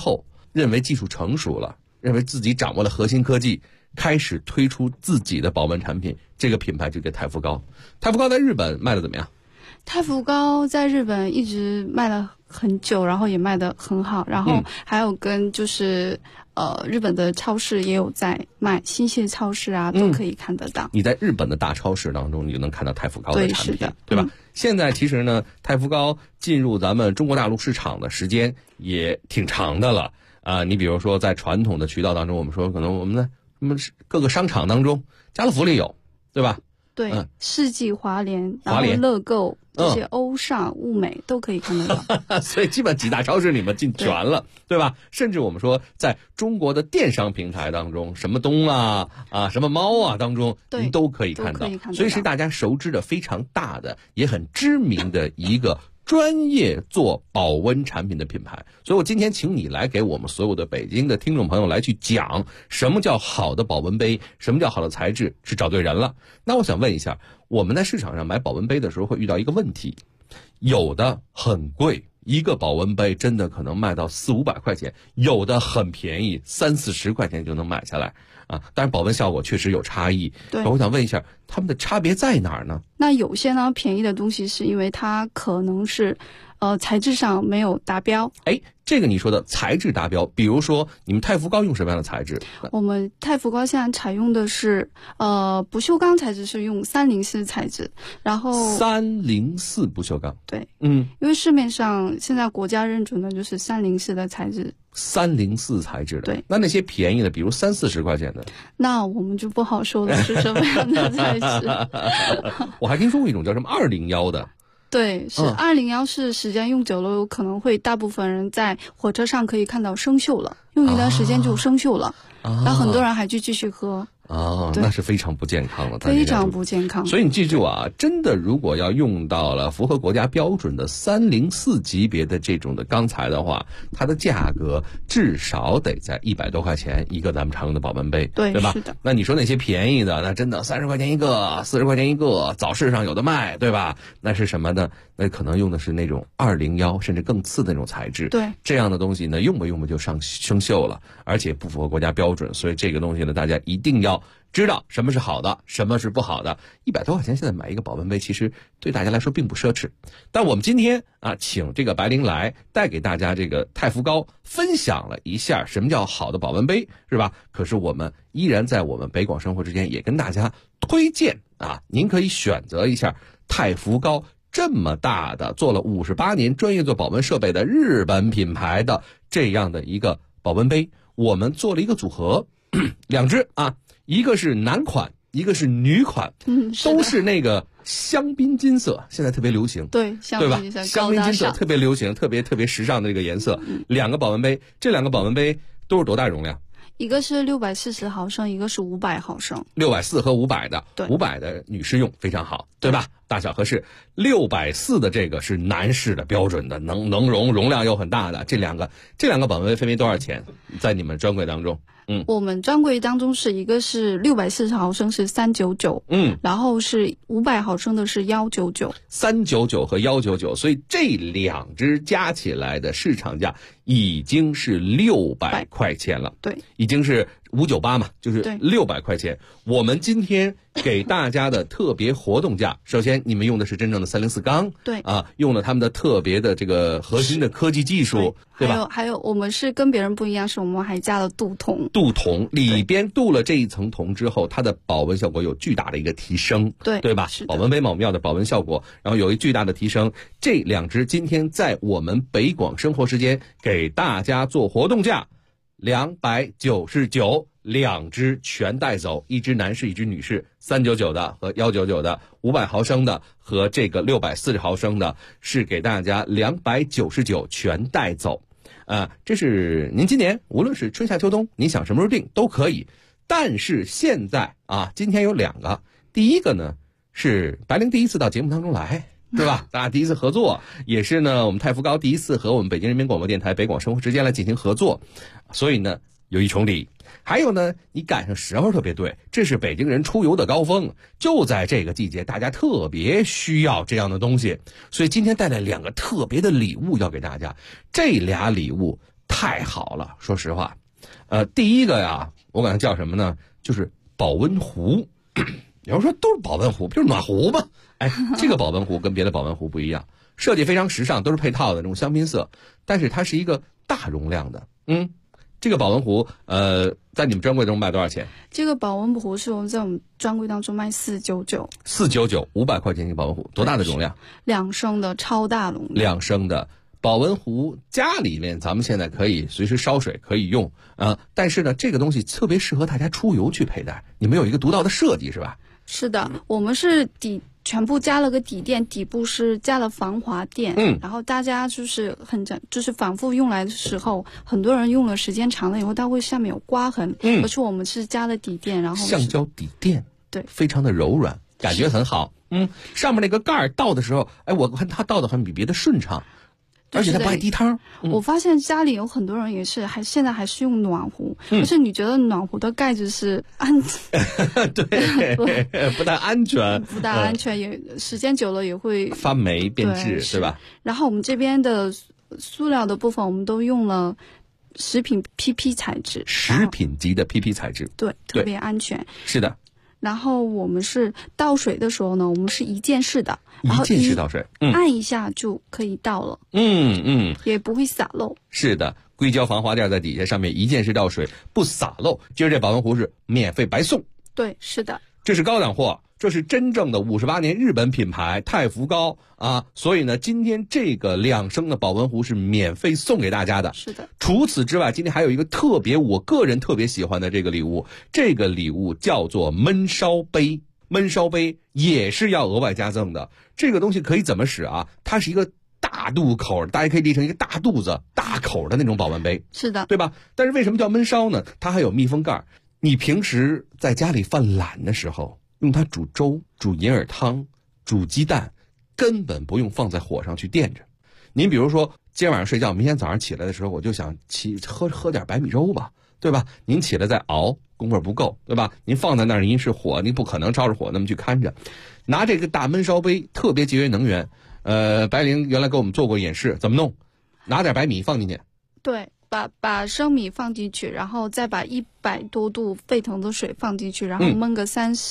认为技术成熟了，认为自己掌握了核心科技，开始推出自己的保温产品，这个品牌就叫太福高。太福高在日本卖的怎么样？ 太福高在日本一直卖了很久，然后也卖得很好，然后还有跟就是日本的超市也有在卖，新泻超市啊都可以看得到。 你在日本的大超市当中，你就能看到太福高的产品， 对，是的， 对吧？现在其实呢，太福高进入咱们中国大陆市场的时间也挺长的了啊。你比如说在传统的渠道当中，我们说可能我们的各个商场当中，家乐福里有，对吧？ 对，世纪华联，然后乐购这些欧尚、物美都可以看得到。 所以基本几大超市你们进全了， 对吧？甚至我们说在中国的电商平台当中，什么东啊什么猫啊当中，您都可以看到。所以是大家熟知的非常大的，也很知名的一个专业做保温产品的品牌。所以我今天请你来给我们所有的北京的听众朋友来去讲什么叫好的保温杯，什么叫好的材质，是找对人了。那我想问一下，我们在市场上买保温杯的时候会遇到一个问题，有的很贵，一个保温杯真的可能卖到400-500块钱，有的很便宜，30-40块钱就能买下来啊。当然保温效果确实有差异。 对， 我想问一下，他们的差别在哪儿呢？ 那有些呢便宜的东西是因为它可能是材质上没有达标。 这个你说的材质达标，比如说你们太福高用什么样的材质？ 我们太福高现在采用的是不锈钢材质，是用304材质，然后 304不锈钢。 对，因为市面上现在国家认准的就是304的材质。 304材质的。 对， 那些便宜的，比如30-40块钱的， 那我们就不好说了是什么样的材质。 我还听说过一种叫什么201的。 对，是201，是时间用久了有可能会大部分人在火车上可以看到生锈了，用一段时间就生锈了，然后很多人还去继续喝。 那是非常不健康了， 非常不健康。 所以你记住啊，真的如果要用到了符合国家标准的304级别的这种的钢材的话，它的价格至少得在100多块钱一个咱们常用的保温杯，对吧？ 是的。 那你说那些便宜的，那真的30块钱一个，40块钱一个，早市上有的卖，对吧？那是什么呢？那可能用的是那种201甚至更次的那种材质。 对， 这样的东西呢，用不就生锈了，而且不符合国家标准。所以这个东西呢，大家一定要知道什么是好的，什么是不好的。100多块钱现在买一个保温杯，其实对大家来说并不奢侈。但我们今天请这个白灵来带给大家这个太福高分享了一下什么叫好的保温杯，是吧？可是我们依然在我们北广生活之间也跟大家推荐您可以选择一下太福高这么大的做了58年专业做保温设备的日本品牌的这样的一个保温杯。我们做了一个组合，2只一个是男款，一个是女款，都是那个香槟金色，现在特别流行， 对吧？香槟金色特别流行，特别时尚的这个颜色。2个保温杯，这2个保温杯都是多大容量？ 一个是640毫升，一个是500毫升。 640和500的，对，500的女士用非常好，对吧？大小合适。640的这个是男士的标准的，能容量又很大的。这两个保温杯分别多少钱？在你们专柜当中？ 我们专柜当中是一个是640毫升是399，然后是500毫升的是199，399 和199，所以这2只加起来的市场价已经是600块钱了， 对， 已经是598嘛，就是600块钱。我们今天给大家的特别活动价，首先你们用的是真正的304钢， 对用了他们的特别的这个核心的科技技术，对吧？ 还有我们是跟别人不一样，是我们还加了镀铜， 里边镀了这一层铜之后，它的保温效果有巨大的一个提升，对吧？保温杯嘛，我们要的保温效果，然后有一巨大的提升。这2只今天在我们北广生活时间给大家做活动价，299，2只全带走，一只男士，一只女士，399的和199的，500毫升的和这个640毫升的，是给大家299全带走。这是您今年无论是春夏秋冬，您想什么时候订都可以。但是现在今天有2个，第一个呢是白灵第一次到节目当中来，对吧？大家第一次合作，也是呢我们太福高第一次和我们北京人民广播电台北广生活之间来进行合作，所以呢有一重礼。还有呢，你赶上时候特别对，这是北京人出游的高峰，就在这个季节，大家特别需要这样的东西，所以今天带来2个特别的礼物要给大家。这俩礼物太好了，说实话。第一个呀，我管它叫什么呢？就是保温壶。有人说都是保温壶，不就是暖壶吗？哎，这个保温壶跟别的保温壶不一样，设计非常时尚，都是配套的这种香槟色，但是它是一个大容量的。这个保温壶在你们专柜中卖多少钱？ 这个保温壶是我们在我们专柜当中卖499。 499，500块钱一个保温壶，多大的容量 ？2升的超大容量。 2升的保温壶，家里面咱们现在可以随时烧水可以用但是呢，这个东西特别适合大家出游去佩戴。你们有一个独到的设计是吧？ 是的，我们是全部加了个底垫，底部是加了防滑垫，然后大家就是反复用来的时候，很多人用了时间长了以后，它会下面有刮痕，而且我们是加了底垫，然后橡胶底垫， 对， 非常的柔软，感觉很好。上面那个盖儿倒的时候，我看它倒的很比别的顺畅。而且它不爱滴汤。 我发现家里有很多人也是现在还是用暖壶，但是你觉得暖壶的盖子是对，不太安全， 不大安全，也时间久了也会发霉变质，对吧？ 然后我们这边的塑料的部分，我们都用了食品 PP 材质， 食品级的 PP 材质， 对，特别安全。 是的。 然后我们是倒水的时候呢，我们是一键式的， 一键式倒水， 按一下就可以倒了，也不会洒漏。 是的，硅胶防滑垫在底下，上面一键式倒水，不洒漏。今儿这保温壶是免费白送。 对，是的， 这是高档货，这是真正的58年日本品牌太福高啊！所以呢，今天这个2升的保温壶是免费送给大家的。 是的。 除此之外，今天还有一个我个人特别喜欢的这个礼物，这个礼物叫做焖烧杯。焖烧杯也是要额外加赠的。这个东西可以怎么使啊？它是一个大肚口，大家可以理成一个大肚子、大口的那种保温杯。 是的， 对吧？但是为什么叫焖烧呢？它还有密封盖。你平时在家里犯懒的时候，用它煮粥、煮银耳汤、煮鸡蛋，根本不用放在火上去垫着。您比如说，今天晚上睡觉，明天早上起来的时候，我就想喝点白米粥吧，对吧？您起来再熬，功夫不够，对吧？您放在那儿，您是火，您不可能照着火那么去看着。拿这个大焖烧杯，特别节约能源。白灵原来给我们做过演示，怎么弄？拿点白米放进去， 对。把生米放进去，然后再把100多度沸腾的水放进去，然后焖个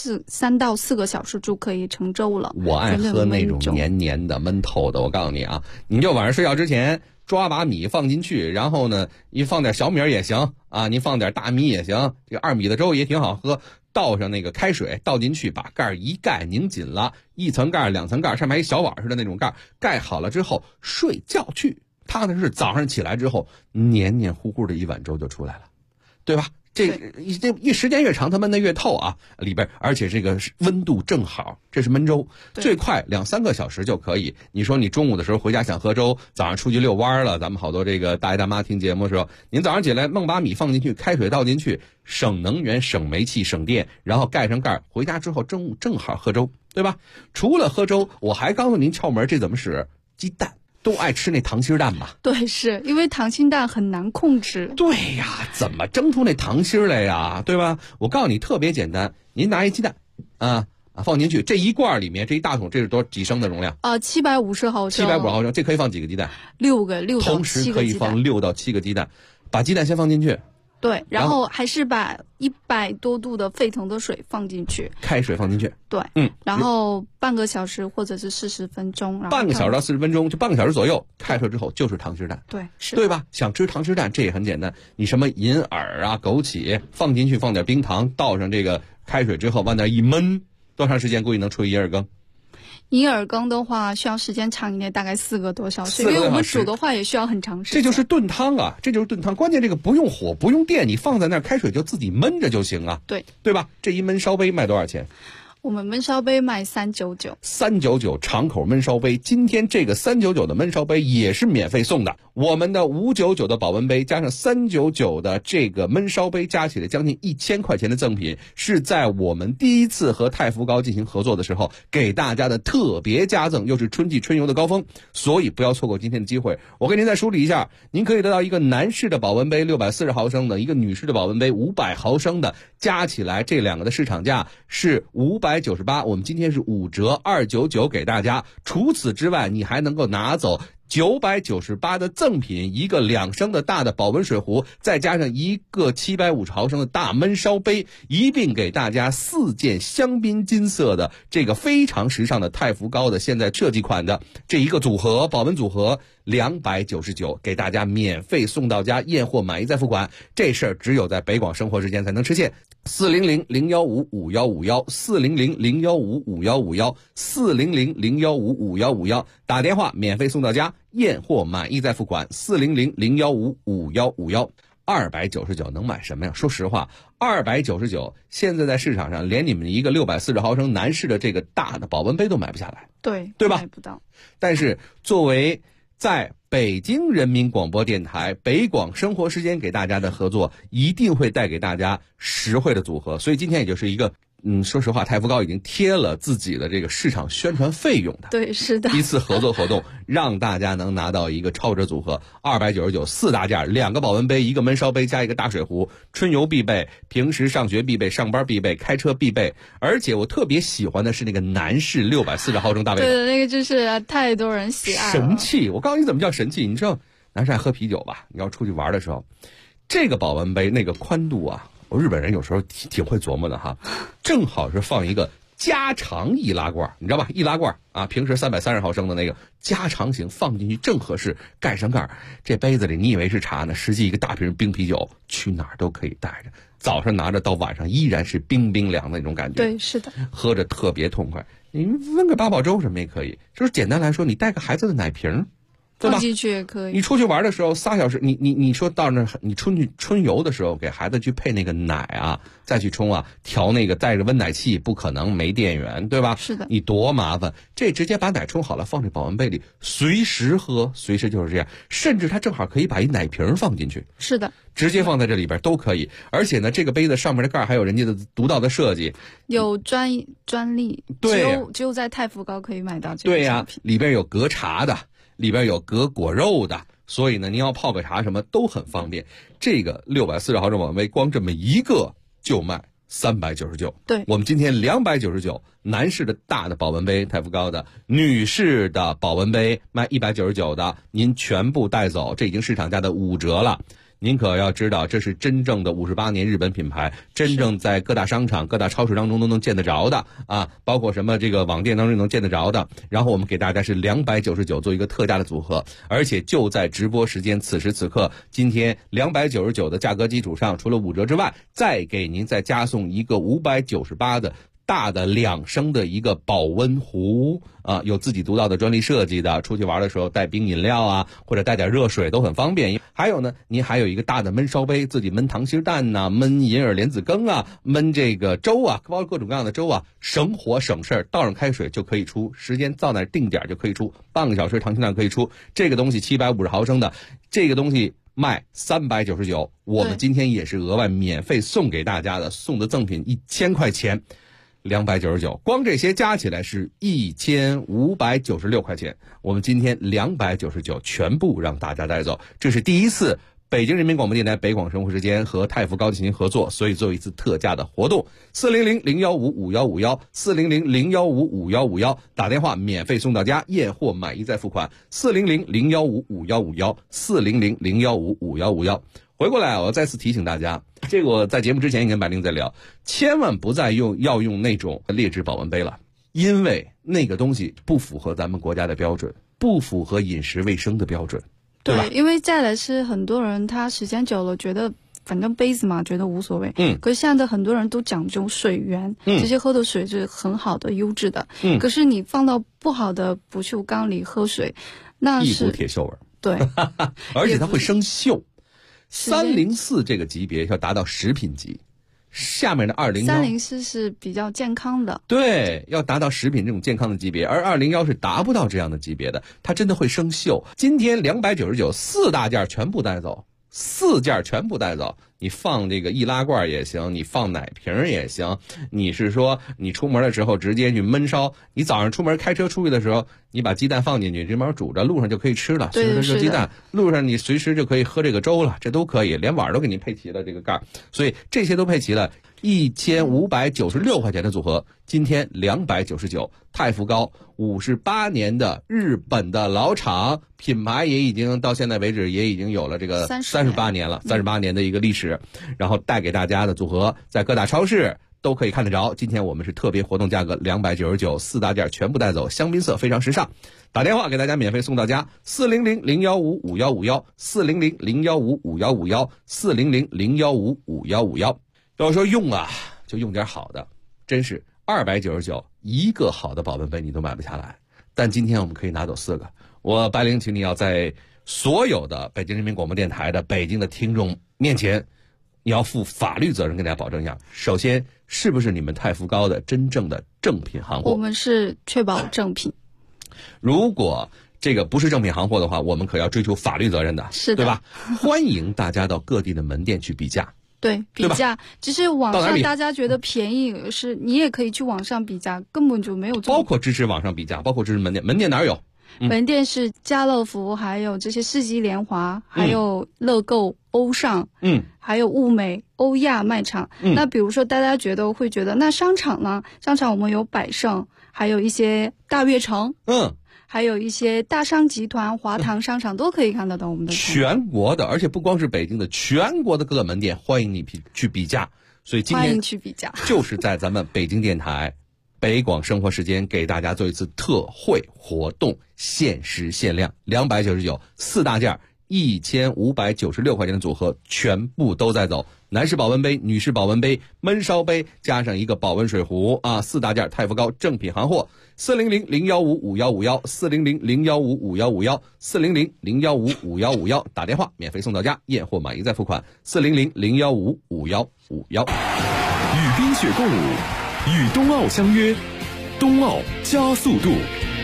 3到4个小时就可以成粥了。 我爱喝那种黏黏的、焖透的。我告诉你啊，您就晚上睡觉之前抓把米放进去，然后呢，你放点小米也行啊，您放点大米也行，这个2米的粥也挺好喝。倒上那个开水倒进去，把盖一盖，拧紧了，1层盖、2层盖，上面还一小碗似的那种盖，盖好了之后睡觉去。踏踏实实早上起来之后，黏黏糊糊的一碗粥就出来了，对吧？这时间越长，它焖得越透啊，里边而且这个温度正好，这是焖粥，最快2-3个小时就可以。你说你中午的时候回家想喝粥，早上出去遛弯了，咱们好多这个大爷大妈听节目的时候，您早上起来弄把米放进去，开水倒进去，省能源、省煤气、省电，然后盖上盖，回家之后中午正好喝粥，对吧？除了喝粥，我还告诉您窍门，这怎么使？鸡蛋。都爱吃那溏心蛋吧？ 对，是因为溏心蛋很难控制。 对呀，怎么蒸出那溏心来呀？对吧？我告诉你，特别简单，您拿一鸡蛋放进去，这一罐里面这一大桶，这是几升的容量 ？750毫升。 750毫升，这可以放几个鸡蛋 ？6到7个。 同时可以放6到7个鸡蛋，把鸡蛋先放进去。 对，然后还是把100多度的沸腾的水放进去， 开水放进去， 对，然后半个小时或者是40分钟， 半个小时到40分钟，就半个小时左右，开出来之后就是溏心蛋， 对，是， 对吧？想吃溏心蛋，这也很简单，你什么银耳啊、枸杞放进去，放点冰糖，倒上这个开水之后，往那一焖，多长时间估计能出一银耳羹？ 银耳羹的话需要时间长一点，大概4个多小时，因为我们煮的话也需要很长时间。 这就是炖汤啊，这就是炖汤。关键这个不用火，不用电，你放在那儿，开水就自己焖着就行啊。对吧？这一焖烧杯卖多少钱？ 我们焖烧杯卖399。 399长口焖烧杯，今天这个399的焖烧杯也是免费送的。我们的599的保温杯加上399的这个焖烧杯，加起来将近1000块钱的赠品，是在我们第一次和太福高进行合作的时候给大家的特别加赠，又是春季春游的高峰，所以不要错过今天的机会。我给您再梳理一下，您可以得到一个男士的保温杯640毫升的，一个女士的保温杯500毫升的，加起来这两个的市场价是598，我们今天是5折299给大家。除此之外，你还能够拿走 998的赠品，一个2升的大的保温水壶，再加上一个750毫升的大焖烧杯，一并给大家4件香槟金色的这个非常时尚的太福高的现在设计款的这一个组合，保温组合299，给大家免费送到家，验货满意再付款。这事儿只有在北广生活时间才能实现。400-015-5151，400-015-5151，400-015-5151，打电话免费送到家，验货满意再付款。400-015-5151，299能买什么呀？说实话，299现在在市场上连你们一个640毫升男士的这个大的保温杯都买不下来，对吧？ 买不到。 但是作为在北京人民广播电台北广生活时间给大家的合作，一定会带给大家实惠的组合。所以今天也就是一个说实话，太福高已经贴了自己的这个市场宣传费用的， 对，是的， 一次合作活动，让大家能拿到一个超值组合，299 4大件，2个保温杯，一个焖烧杯加一个大水壶，春游必备，平时上学必备，上班必备，开车必备。而且我特别喜欢的是那个男士640毫升大杯， 对，那个就是太多人喜爱了， 神器。我告诉你怎么叫神器，你知道男士爱喝啤酒吧？你要出去玩的时候，这个保温杯那个宽度啊，日本人有时候挺会琢磨的哈，正好是放一个加长易拉罐，你知道吧？易拉罐啊，平时330毫升的那个加长型放进去正合适，盖上盖。这杯子里你以为是茶呢，实际一个大瓶冰啤酒，去哪儿都可以带着，早上拿着到晚上依然是冰冰凉的那种感觉。 对，是的， 喝着特别痛快。你温个八宝粥什么也可以，就是简单来说，你带个孩子的奶瓶，对吧？ 放进去也可以。 你出去玩的时候3小时，你说到那你春游的时候给孩子去配那个奶啊，再去冲啊，调那个带着温奶器，不可能没电源，对吧？ 是的。 你多麻烦，这直接把奶冲好了放这保温杯里，随时喝，随时就是这样。甚至它正好可以把一奶瓶放进去。 是的。 直接放在这里边都可以。而且呢，这个杯子上面的盖还有人家的独到的设计， 有专利， 对， 只有在太福高可以买到这个对呀，里边有隔茶的，里边有隔果肉的，所以呢，您要泡个茶什么都很方便。这个640毫升保温杯，光这么一个就卖399。 对， 我们今天299，男士的大的保温杯太福高的，女士的保温杯卖199的，您全部带走，这已经市场价的5折了。您可要知道，这是真正的58年日本品牌，真正在各大商场、各大超市当中都能见得着的啊，包括什么这个网店当中能见得着的。然后我们给大家是299做一个特价的组合，而且就在直播时间，此时此刻，今天299的价格基础上，除了5折之外，再给您再加送一个598的大的2升的一个保温壶啊，有自己独到的专利设计的，出去玩的时候带冰饮料啊，或者带点热水都很方便。还有呢，您还有一个大的焖烧杯，自己焖溏心蛋呐，焖银耳莲子羹啊，焖这个粥啊，包括各种各样的粥啊，省火省事儿，倒上开水就可以出，时间到那定点就可以出，半个小时溏心蛋可以出。这个东西750毫升的，这个东西卖399，我们今天也是额外免费送给大家的，送的赠品1000块钱。299，光这些加起来是1596块钱。我们今天299全部让大家带走，这是第一次北京人民广播电台北广生活时间和太福高进行合作，所以做一次特价的活动。400-015-5151，400-015-5151，打电话免费送到家，验货满意再付款。400-015-5151，400-015-5151。回过来，我再次提醒大家，这个我在节目之前也跟白玲在聊，千万不再要用那种劣质保温杯了，因为那个东西不符合咱们国家的标准，不符合饮食卫生的标准，对吧？ 因为再来是很多人他时间久了觉得反正杯子嘛，觉得无所谓。可是现在的很多人都讲究水源，这些喝的水是很好的、优质的。可是你放到不好的不锈钢里喝水，那是一股铁锈味。 对， 而且它会生锈。304这个级别要达到食品级，下面的 201，304是比较健康的， 对，要达到食品这种健康的级别，而201是达不到这样的级别的，它真的会生锈。今天299 4大件全部带走，4件全部带走。你放这个易拉罐也行，你放奶瓶也行，你是说你出门的时候直接去焖烧，你早上出门开车出去的时候，你把鸡蛋放进去，这边煮着，路上就可以吃了，随时热鸡蛋，路上你随时就可以喝这个粥了，这都可以，连碗都给您配齐了这个盖，所以这些都配齐了。 1596块钱的组合，今天299。太福高58年的日本的老厂，品牌也已经到现在为止也已经有了这个38年了，38年的一个历史。然后带给大家的组合，在各大超市都可以看得着。今天我们是特别活动价格299，4大件全部带走，香槟色非常时尚。打电话给大家免费送到家，400-015-5151，400-015-5151，400-015-5151。要说用啊，就用点好的，真是299一个好的保温杯你都买不下来。但今天我们可以拿走4个。我白灵请你要在所有的北京人民广播电台的北京的听众面前，你要负法律责任，跟大家保证一下。首先，是不是你们太福高的真正的正品行货？ 我们是确保正品。 如果这个不是正品行货的话，我们可要追究法律责任的， 是的， 对吧？欢迎大家到各地的门店去比价。 对，比价，只是网上大家觉得便宜，是你也可以去网上比价，根本就没有。 包括支持网上比价，包括支持门店。门店哪有？ 门店是家乐福，还有这些世纪联华，还有乐购、欧尚，还有物美、欧亚卖场。那比如说大家会觉得那商场呢？商场我们有百盛，还有一些大悦城，还有一些大商集团、华堂商场都可以看得到我们的全国的，而且不光是北京的，全国的各个门店欢迎你去比价。所以今天欢迎去比价， 就是在咱们北京电台北广生活时间给大家做一次特惠活动，限时限量299，4大件，1596块钱的组合全部都在走。男士保温杯、女士保温杯、焖烧杯，加上一个保温水壶啊，4大件太福高正品行货。400-015-5151，400-015-5151， 400-015-5151，打电话免费送到家，验货满意再付款。400-015-5151。 与冰雪共舞，与冬奥相约，冬奥加速度。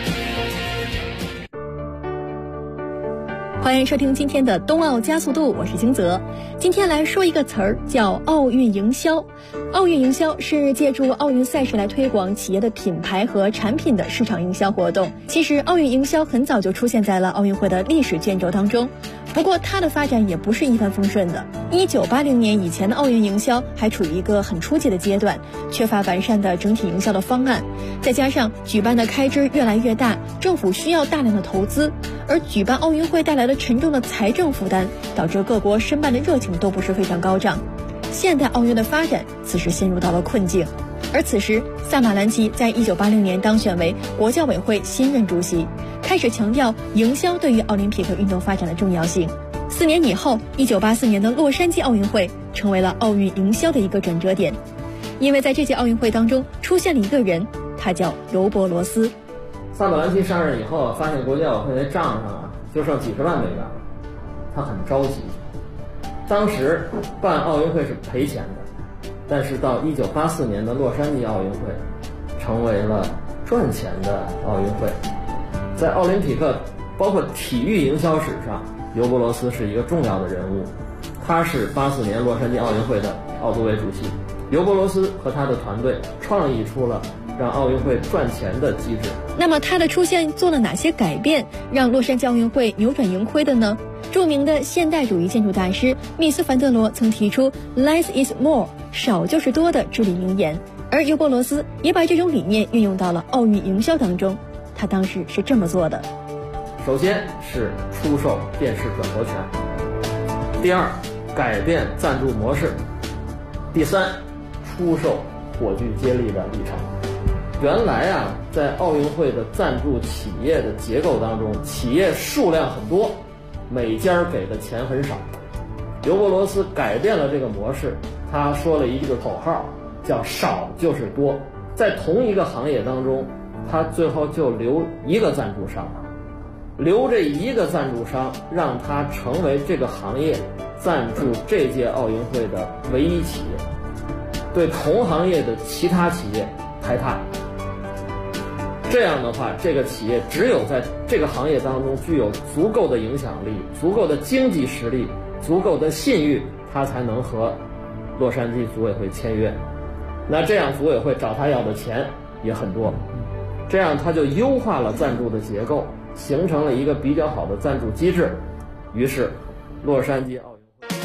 欢迎收听今天的冬奥加速度，我是金泽。今天来说一个词儿，叫奥运营销。奥运营销是借助奥运赛事来推广企业的品牌和产品的市场营销活动。其实奥运营销很早就出现在了奥运会的历史卷轴当中，不过它的发展也不是一帆风顺的。1980年以前的奥运营销还处于一个很初级的阶段，缺乏完善的整体营销的方案，再加上举办的开支越来越大，政府需要大量的投资，而举办奥运会带来的沉重的财政负担，导致各国申办的热情都不是非常高涨。现代奥运的发展此时陷入到了困境，而此时萨马兰奇在1980年当选为国教委会新任主席，开始强调营销对于奥林匹克运动发展的重要性。4年以后，1984年的洛杉矶奥运会成为了奥运营销的一个转折点，因为在这届奥运会当中出现了一个人，他叫尤伯罗斯。 萨马兰奇上任以后，发现国际奥委会的账上就剩几十万美元了，他很着急。当时办奥运会是赔钱的，但是到1984年的洛杉矶奥运会，成为了赚钱的奥运会。在奥林匹克包括体育营销史上，尤伯罗斯是一个重要的人物。他是84年洛杉矶奥运会的奥组委主席。尤伯罗斯和他的团队创意出了让奥运会赚钱的机制。 那么他的出现做了哪些改变，让洛杉矶奥运会扭转盈亏的呢？著名的现代主义建筑大师密斯凡德罗曾提出 Less is more， 少就是多的至理名言，而尤伯罗斯也把这种理念运用到了奥运营销当中。他当时是这么做的： 首先是出售电视转播权，第二，改变赞助模式，第三，出售火炬接力的里程。原来在奥运会的赞助企业的结构当中，企业数量很多，每家给的钱很少。尤伯罗斯改变了这个模式，他说了一个口号，叫少就是多。在同一个行业当中，他最后就留一个赞助商了，留这一个赞助商，让他成为这个行业赞助这届奥运会的唯一企业，对同行业的其他企业排他。这样的话，这个企业只有在这个行业当中具有足够的影响力、足够的经济实力、足够的信誉，他才能和洛杉矶组委会签约。那这样组委会找他要的钱也很多，这样他就优化了赞助的结构，形成了一个比较好的赞助机制。于是洛杉矶奥运会设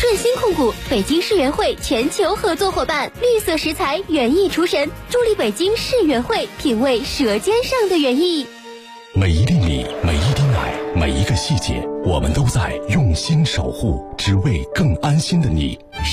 顺心控股，北京世园会全球合作伙伴，绿色食材园艺厨神，助力北京世园会品味舌尖上的园艺。 每一粒米，每一滴奶，每一个细节，我们都在用心守护，只为更安心的你。